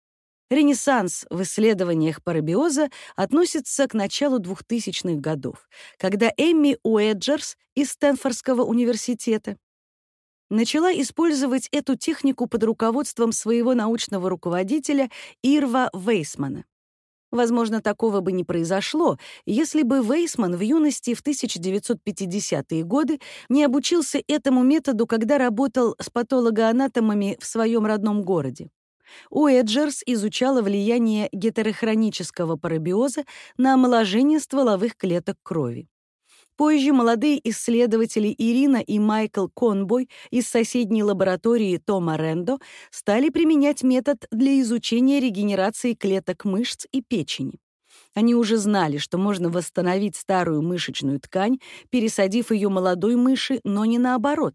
Ренессанс в исследованиях парабиоза относится к началу двухтысячных годов, когда Эмми Уэджерс из Стэнфордского университета начала использовать эту технику под руководством своего научного руководителя Ирва Вейсмана. Возможно, такого бы не произошло, если бы Вейсман в юности в тысяча девятьсот пятидесятые годы не обучился этому методу, когда работал с патологоанатомами в своем родном городе. Уэджерс изучала влияние гетерохронического парабиоза на омоложение стволовых клеток крови. Позже молодые исследователи Ирина и Майкл Конбой из соседней лаборатории Тома Рендо стали применять метод для изучения регенерации клеток мышц и печени. Они уже знали, что можно восстановить старую мышечную ткань, пересадив ее молодой мыши, но не наоборот.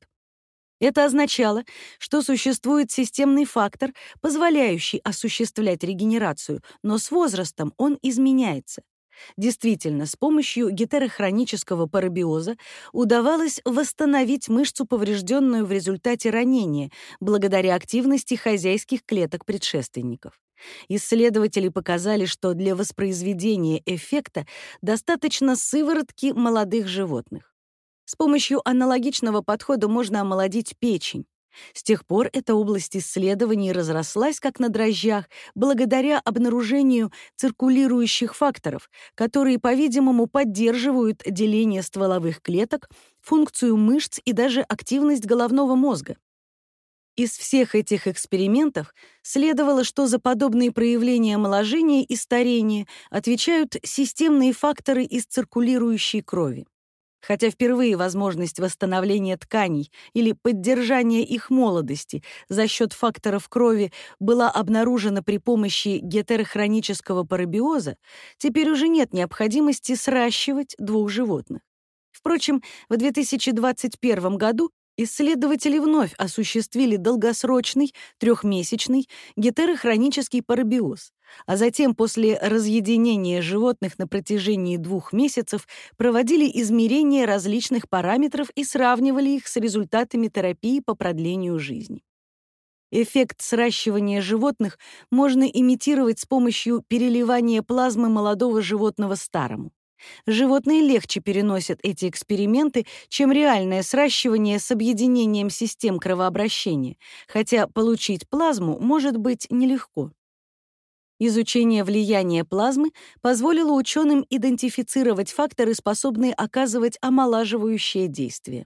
Это означало, что существует системный фактор, позволяющий осуществлять регенерацию, но с возрастом он изменяется. Действительно, с помощью гетерохронического парабиоза удавалось восстановить мышцу, поврежденную в результате ранения, благодаря активности хозяйских клеток предшественников. Исследователи показали, что для воспроизведения эффекта достаточно сыворотки молодых животных. С помощью аналогичного подхода можно омолодить печень. С тех пор эта область исследований разрослась как на дрожжах благодаря обнаружению циркулирующих факторов, которые, по-видимому, поддерживают деление стволовых клеток, функцию мышц и даже активность головного мозга. Из всех этих экспериментов следовало, что за подобные проявления омоложения и старения отвечают системные факторы из циркулирующей крови. Хотя впервые возможность восстановления тканей или поддержания их молодости за счет факторов крови была обнаружена при помощи гетерохронического парабиоза, теперь уже нет необходимости сращивать двух животных. Впрочем, в две тысячи двадцать первом году исследователи вновь осуществили долгосрочный, трехмесячный гетерохронический парабиоз, а затем после разъединения животных на протяжении двух месяцев проводили измерения различных параметров и сравнивали их с результатами терапии по продлению жизни. Эффект сращивания животных можно имитировать с помощью переливания плазмы молодого животного старому. Животные легче переносят эти эксперименты, чем реальное сращивание с объединением систем кровообращения, хотя получить плазму может быть нелегко. Изучение влияния плазмы позволило ученым идентифицировать факторы, способные оказывать омолаживающее действие.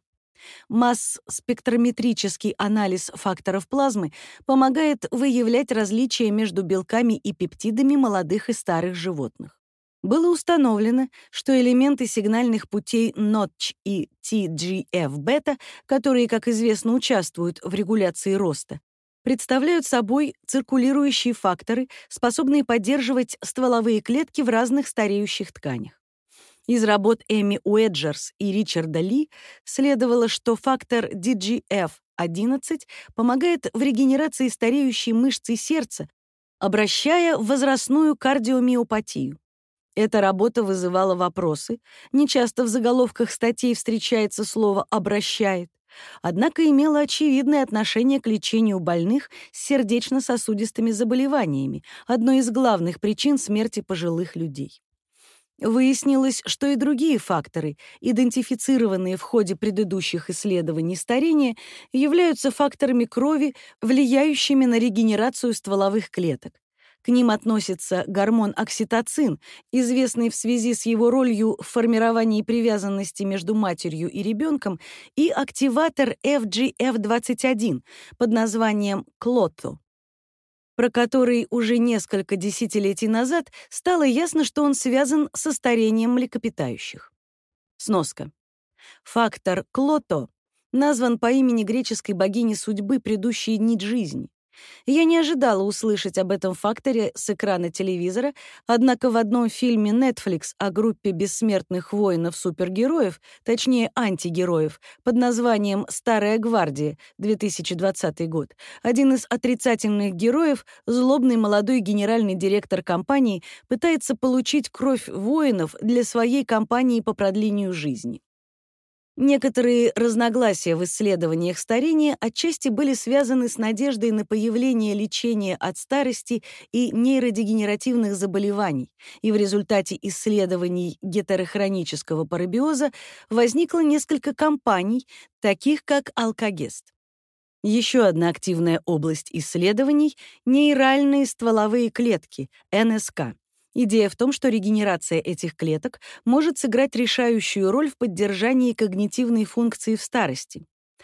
Масс-спектрометрический анализ факторов плазмы помогает выявлять различия между белками и пептидами молодых и старых животных. Было установлено, что элементы сигнальных путей Нотч и ти джи эф-бета, которые, как известно, участвуют в регуляции роста, представляют собой циркулирующие факторы, способные поддерживать стволовые клетки в разных стареющих тканях. Из работ Эми Уэджерс и Ричарда Ли следовало, что фактор ди джи эф одиннадцать помогает в регенерации стареющей мышцы сердца, обращая в возрастную кардиомиопатию. Эта работа вызывала вопросы, нечасто в заголовках статей встречается слово «обращает», однако имела очевидное отношение к лечению больных с сердечно-сосудистыми заболеваниями, одной из главных причин смерти пожилых людей. Выяснилось, что и другие факторы, идентифицированные в ходе предыдущих исследований старения, являются факторами крови, влияющими на регенерацию стволовых клеток. К ним относится гормон окситоцин, известный в связи с его ролью в формировании привязанности между матерью и ребенком, и активатор эф джи эф двадцать один под названием клото, про который уже несколько десятилетий назад стало ясно, что он связан со старением млекопитающих. Сноска. Фактор клото назван по имени греческой богини судьбы, предыдущей нить жизни. Я не ожидала услышать об этом факторе с экрана телевизора, однако в одном фильме Netflix о группе бессмертных воинов-супергероев, точнее антигероев, под названием «Старая гвардия», две тысячи двадцатый год, один из отрицательных героев, злобный молодой генеральный директор компании, пытается получить кровь воинов для своей кампании по продлению жизни. Некоторые разногласия в исследованиях старения отчасти были связаны с надеждой на появление лечения от старости и нейродегенеративных заболеваний, и в результате исследований гетерохронического парабиоза возникло несколько компаний, таких как Алкогест. Еще одна активная область исследований — нейральные стволовые клетки, эн эс ка. Идея в том, что регенерация этих клеток может сыграть решающую роль в поддержании когнитивной функции в старости.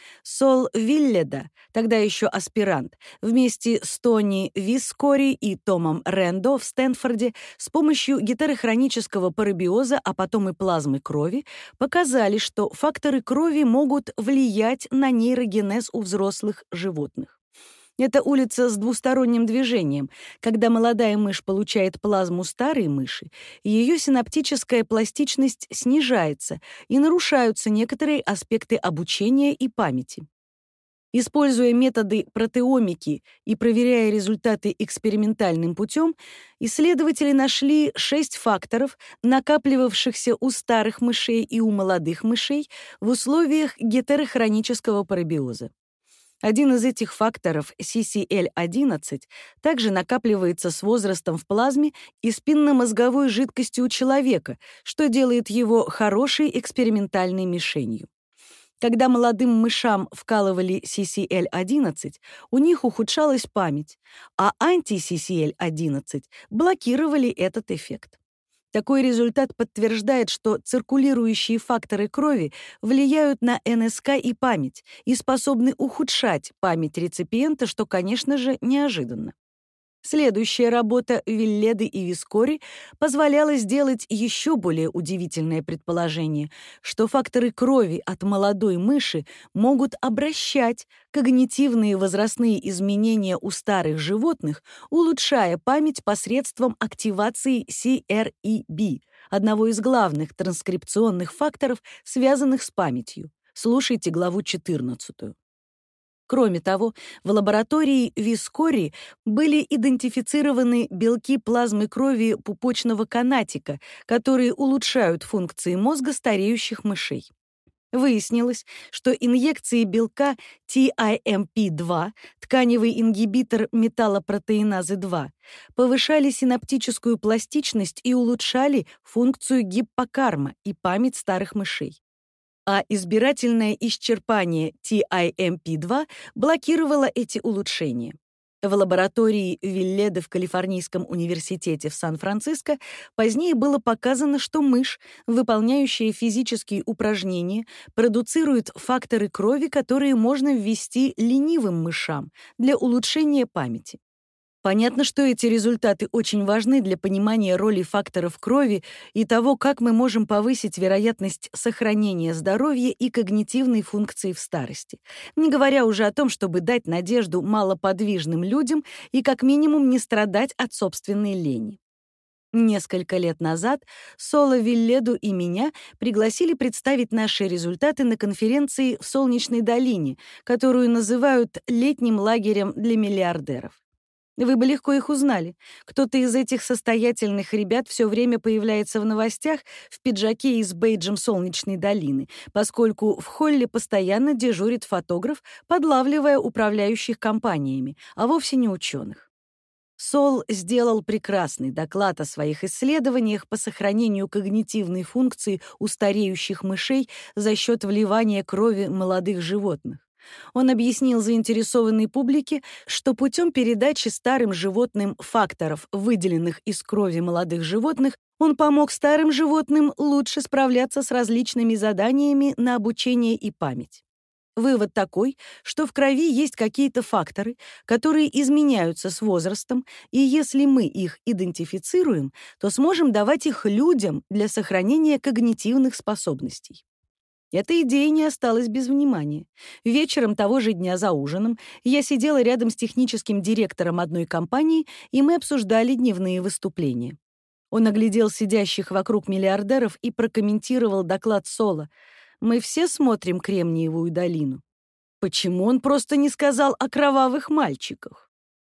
Сол Вилледа, тогда еще аспирант, вместе с Тони Вискори и Томом Рэндо в Стэнфорде с помощью гетерохронического парабиоза, а потом и плазмы крови, показали, что факторы крови могут влиять на нейрогенез у взрослых животных. Это улица с двусторонним движением. Когда молодая мышь получает плазму старой мыши, ее синаптическая пластичность снижается и нарушаются некоторые аспекты обучения и памяти. Используя методы протеомики и проверяя результаты экспериментальным путем, исследователи нашли шесть факторов, накапливавшихся у старых мышей и у молодых мышей в условиях гетерохронического парабиоза. Один из этих факторов, си си эл одиннадцать, также накапливается с возрастом в плазме и спинномозговой жидкости у человека, что делает его хорошей экспериментальной мишенью. Когда молодым мышам вкалывали си си эл одиннадцать, у них ухудшалась память, а анти-си си эл одиннадцать блокировали этот эффект. Такой результат подтверждает, что циркулирующие факторы крови влияют на эн эс ка и память и способны ухудшать память реципиента, что, конечно же, неожиданно. Следующая работа Вилледы и Вискори позволяла сделать еще более удивительное предположение, что факторы крови от молодой мыши могут обращать когнитивные возрастные изменения у старых животных, улучшая память посредством активации си эр и би, одного из главных транскрипционных факторов, связанных с памятью. Слушайте главу четырнадцатую. Кроме того, в лаборатории Вискори были идентифицированы белки плазмы крови пупочного канатика, которые улучшают функции мозга стареющих мышей. Выяснилось, что инъекции белка ти ай эм пи два, тканевый ингибитор металлопротеиназы два, повышали синаптическую пластичность и улучшали функцию гиппокарма и память старых мышей. А избирательное исчерпание ти ай эм пи два блокировало эти улучшения. В лаборатории Вилледы в Калифорнийском университете в Сан-Франциско позднее было показано, что мышь, выполняющая физические упражнения, продуцирует факторы крови, которые можно ввести ленивым мышам для улучшения памяти. Понятно, что эти результаты очень важны для понимания роли факторов крови и того, как мы можем повысить вероятность сохранения здоровья и когнитивной функции в старости, не говоря уже о том, чтобы дать надежду малоподвижным людям и как минимум не страдать от собственной лени. Несколько лет назад Соло, Вилледу и меня пригласили представить наши результаты на конференции в Солнечной долине, которую называют «летним лагерем для миллиардеров». Вы бы легко их узнали. Кто-то из этих состоятельных ребят все время появляется в новостях в пиджаке и с бейджем Солнечной долины, поскольку в холле постоянно дежурит фотограф, подлавливая управляющих компаниями, а вовсе не ученых. Сол сделал прекрасный доклад о своих исследованиях по сохранению когнитивной функции у стареющих мышей за счет вливания крови молодых животных. Он объяснил заинтересованной публике, что путем передачи старым животным факторов, выделенных из крови молодых животных, он помог старым животным лучше справляться с различными заданиями на обучение и память. Вывод такой, что в крови есть какие-то факторы, которые изменяются с возрастом, и если мы их идентифицируем, то сможем давать их людям для сохранения когнитивных способностей. Эта идея не осталась без внимания. Вечером того же дня за ужином я сидела рядом с техническим директором одной компании, и мы обсуждали дневные выступления. Он оглядел сидящих вокруг миллиардеров и прокомментировал доклад Соло. «Мы все смотрим Кремниевую долину. Почему он просто не сказал о кровавых мальчиках?»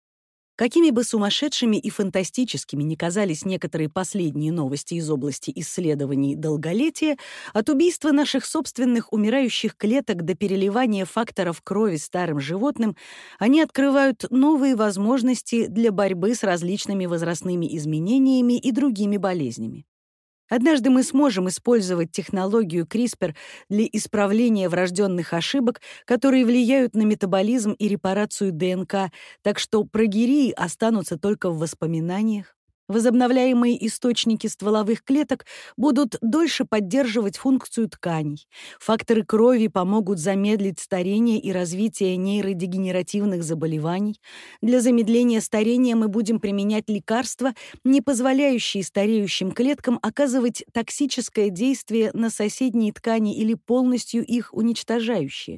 Какими бы сумасшедшими и фантастическими ни казались некоторые последние новости из области исследований долголетия, от убийства наших собственных умирающих клеток до переливания факторов крови старым животным, они открывают новые возможности для борьбы с различными возрастными изменениями и другими болезнями. Однажды мы сможем использовать технологию CRISPR для исправления врожденных ошибок, которые влияют на метаболизм и репарацию ДНК, так что прогерии останутся только в воспоминаниях. Возобновляемые источники стволовых клеток будут дольше поддерживать функцию тканей. Факторы крови помогут замедлить старение и развитие нейродегенеративных заболеваний. Для замедления старения мы будем применять лекарства, не позволяющие стареющим клеткам оказывать токсическое действие на соседние ткани или полностью их уничтожающие.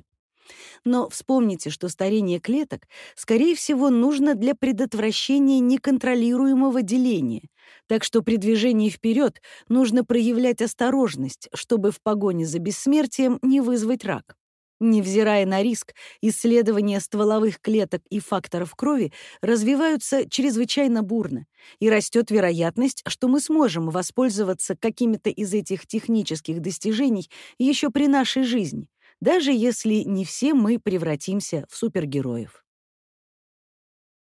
Но вспомните, что старение клеток, скорее всего, нужно для предотвращения неконтролируемого деления. Так что при движении вперед нужно проявлять осторожность, чтобы в погоне за бессмертием не вызвать рак. Невзирая на риск, исследования стволовых клеток и факторов крови развиваются чрезвычайно бурно, и растет вероятность, что мы сможем воспользоваться какими-то из этих технических достижений еще при нашей жизни, даже если не все мы превратимся в супергероев.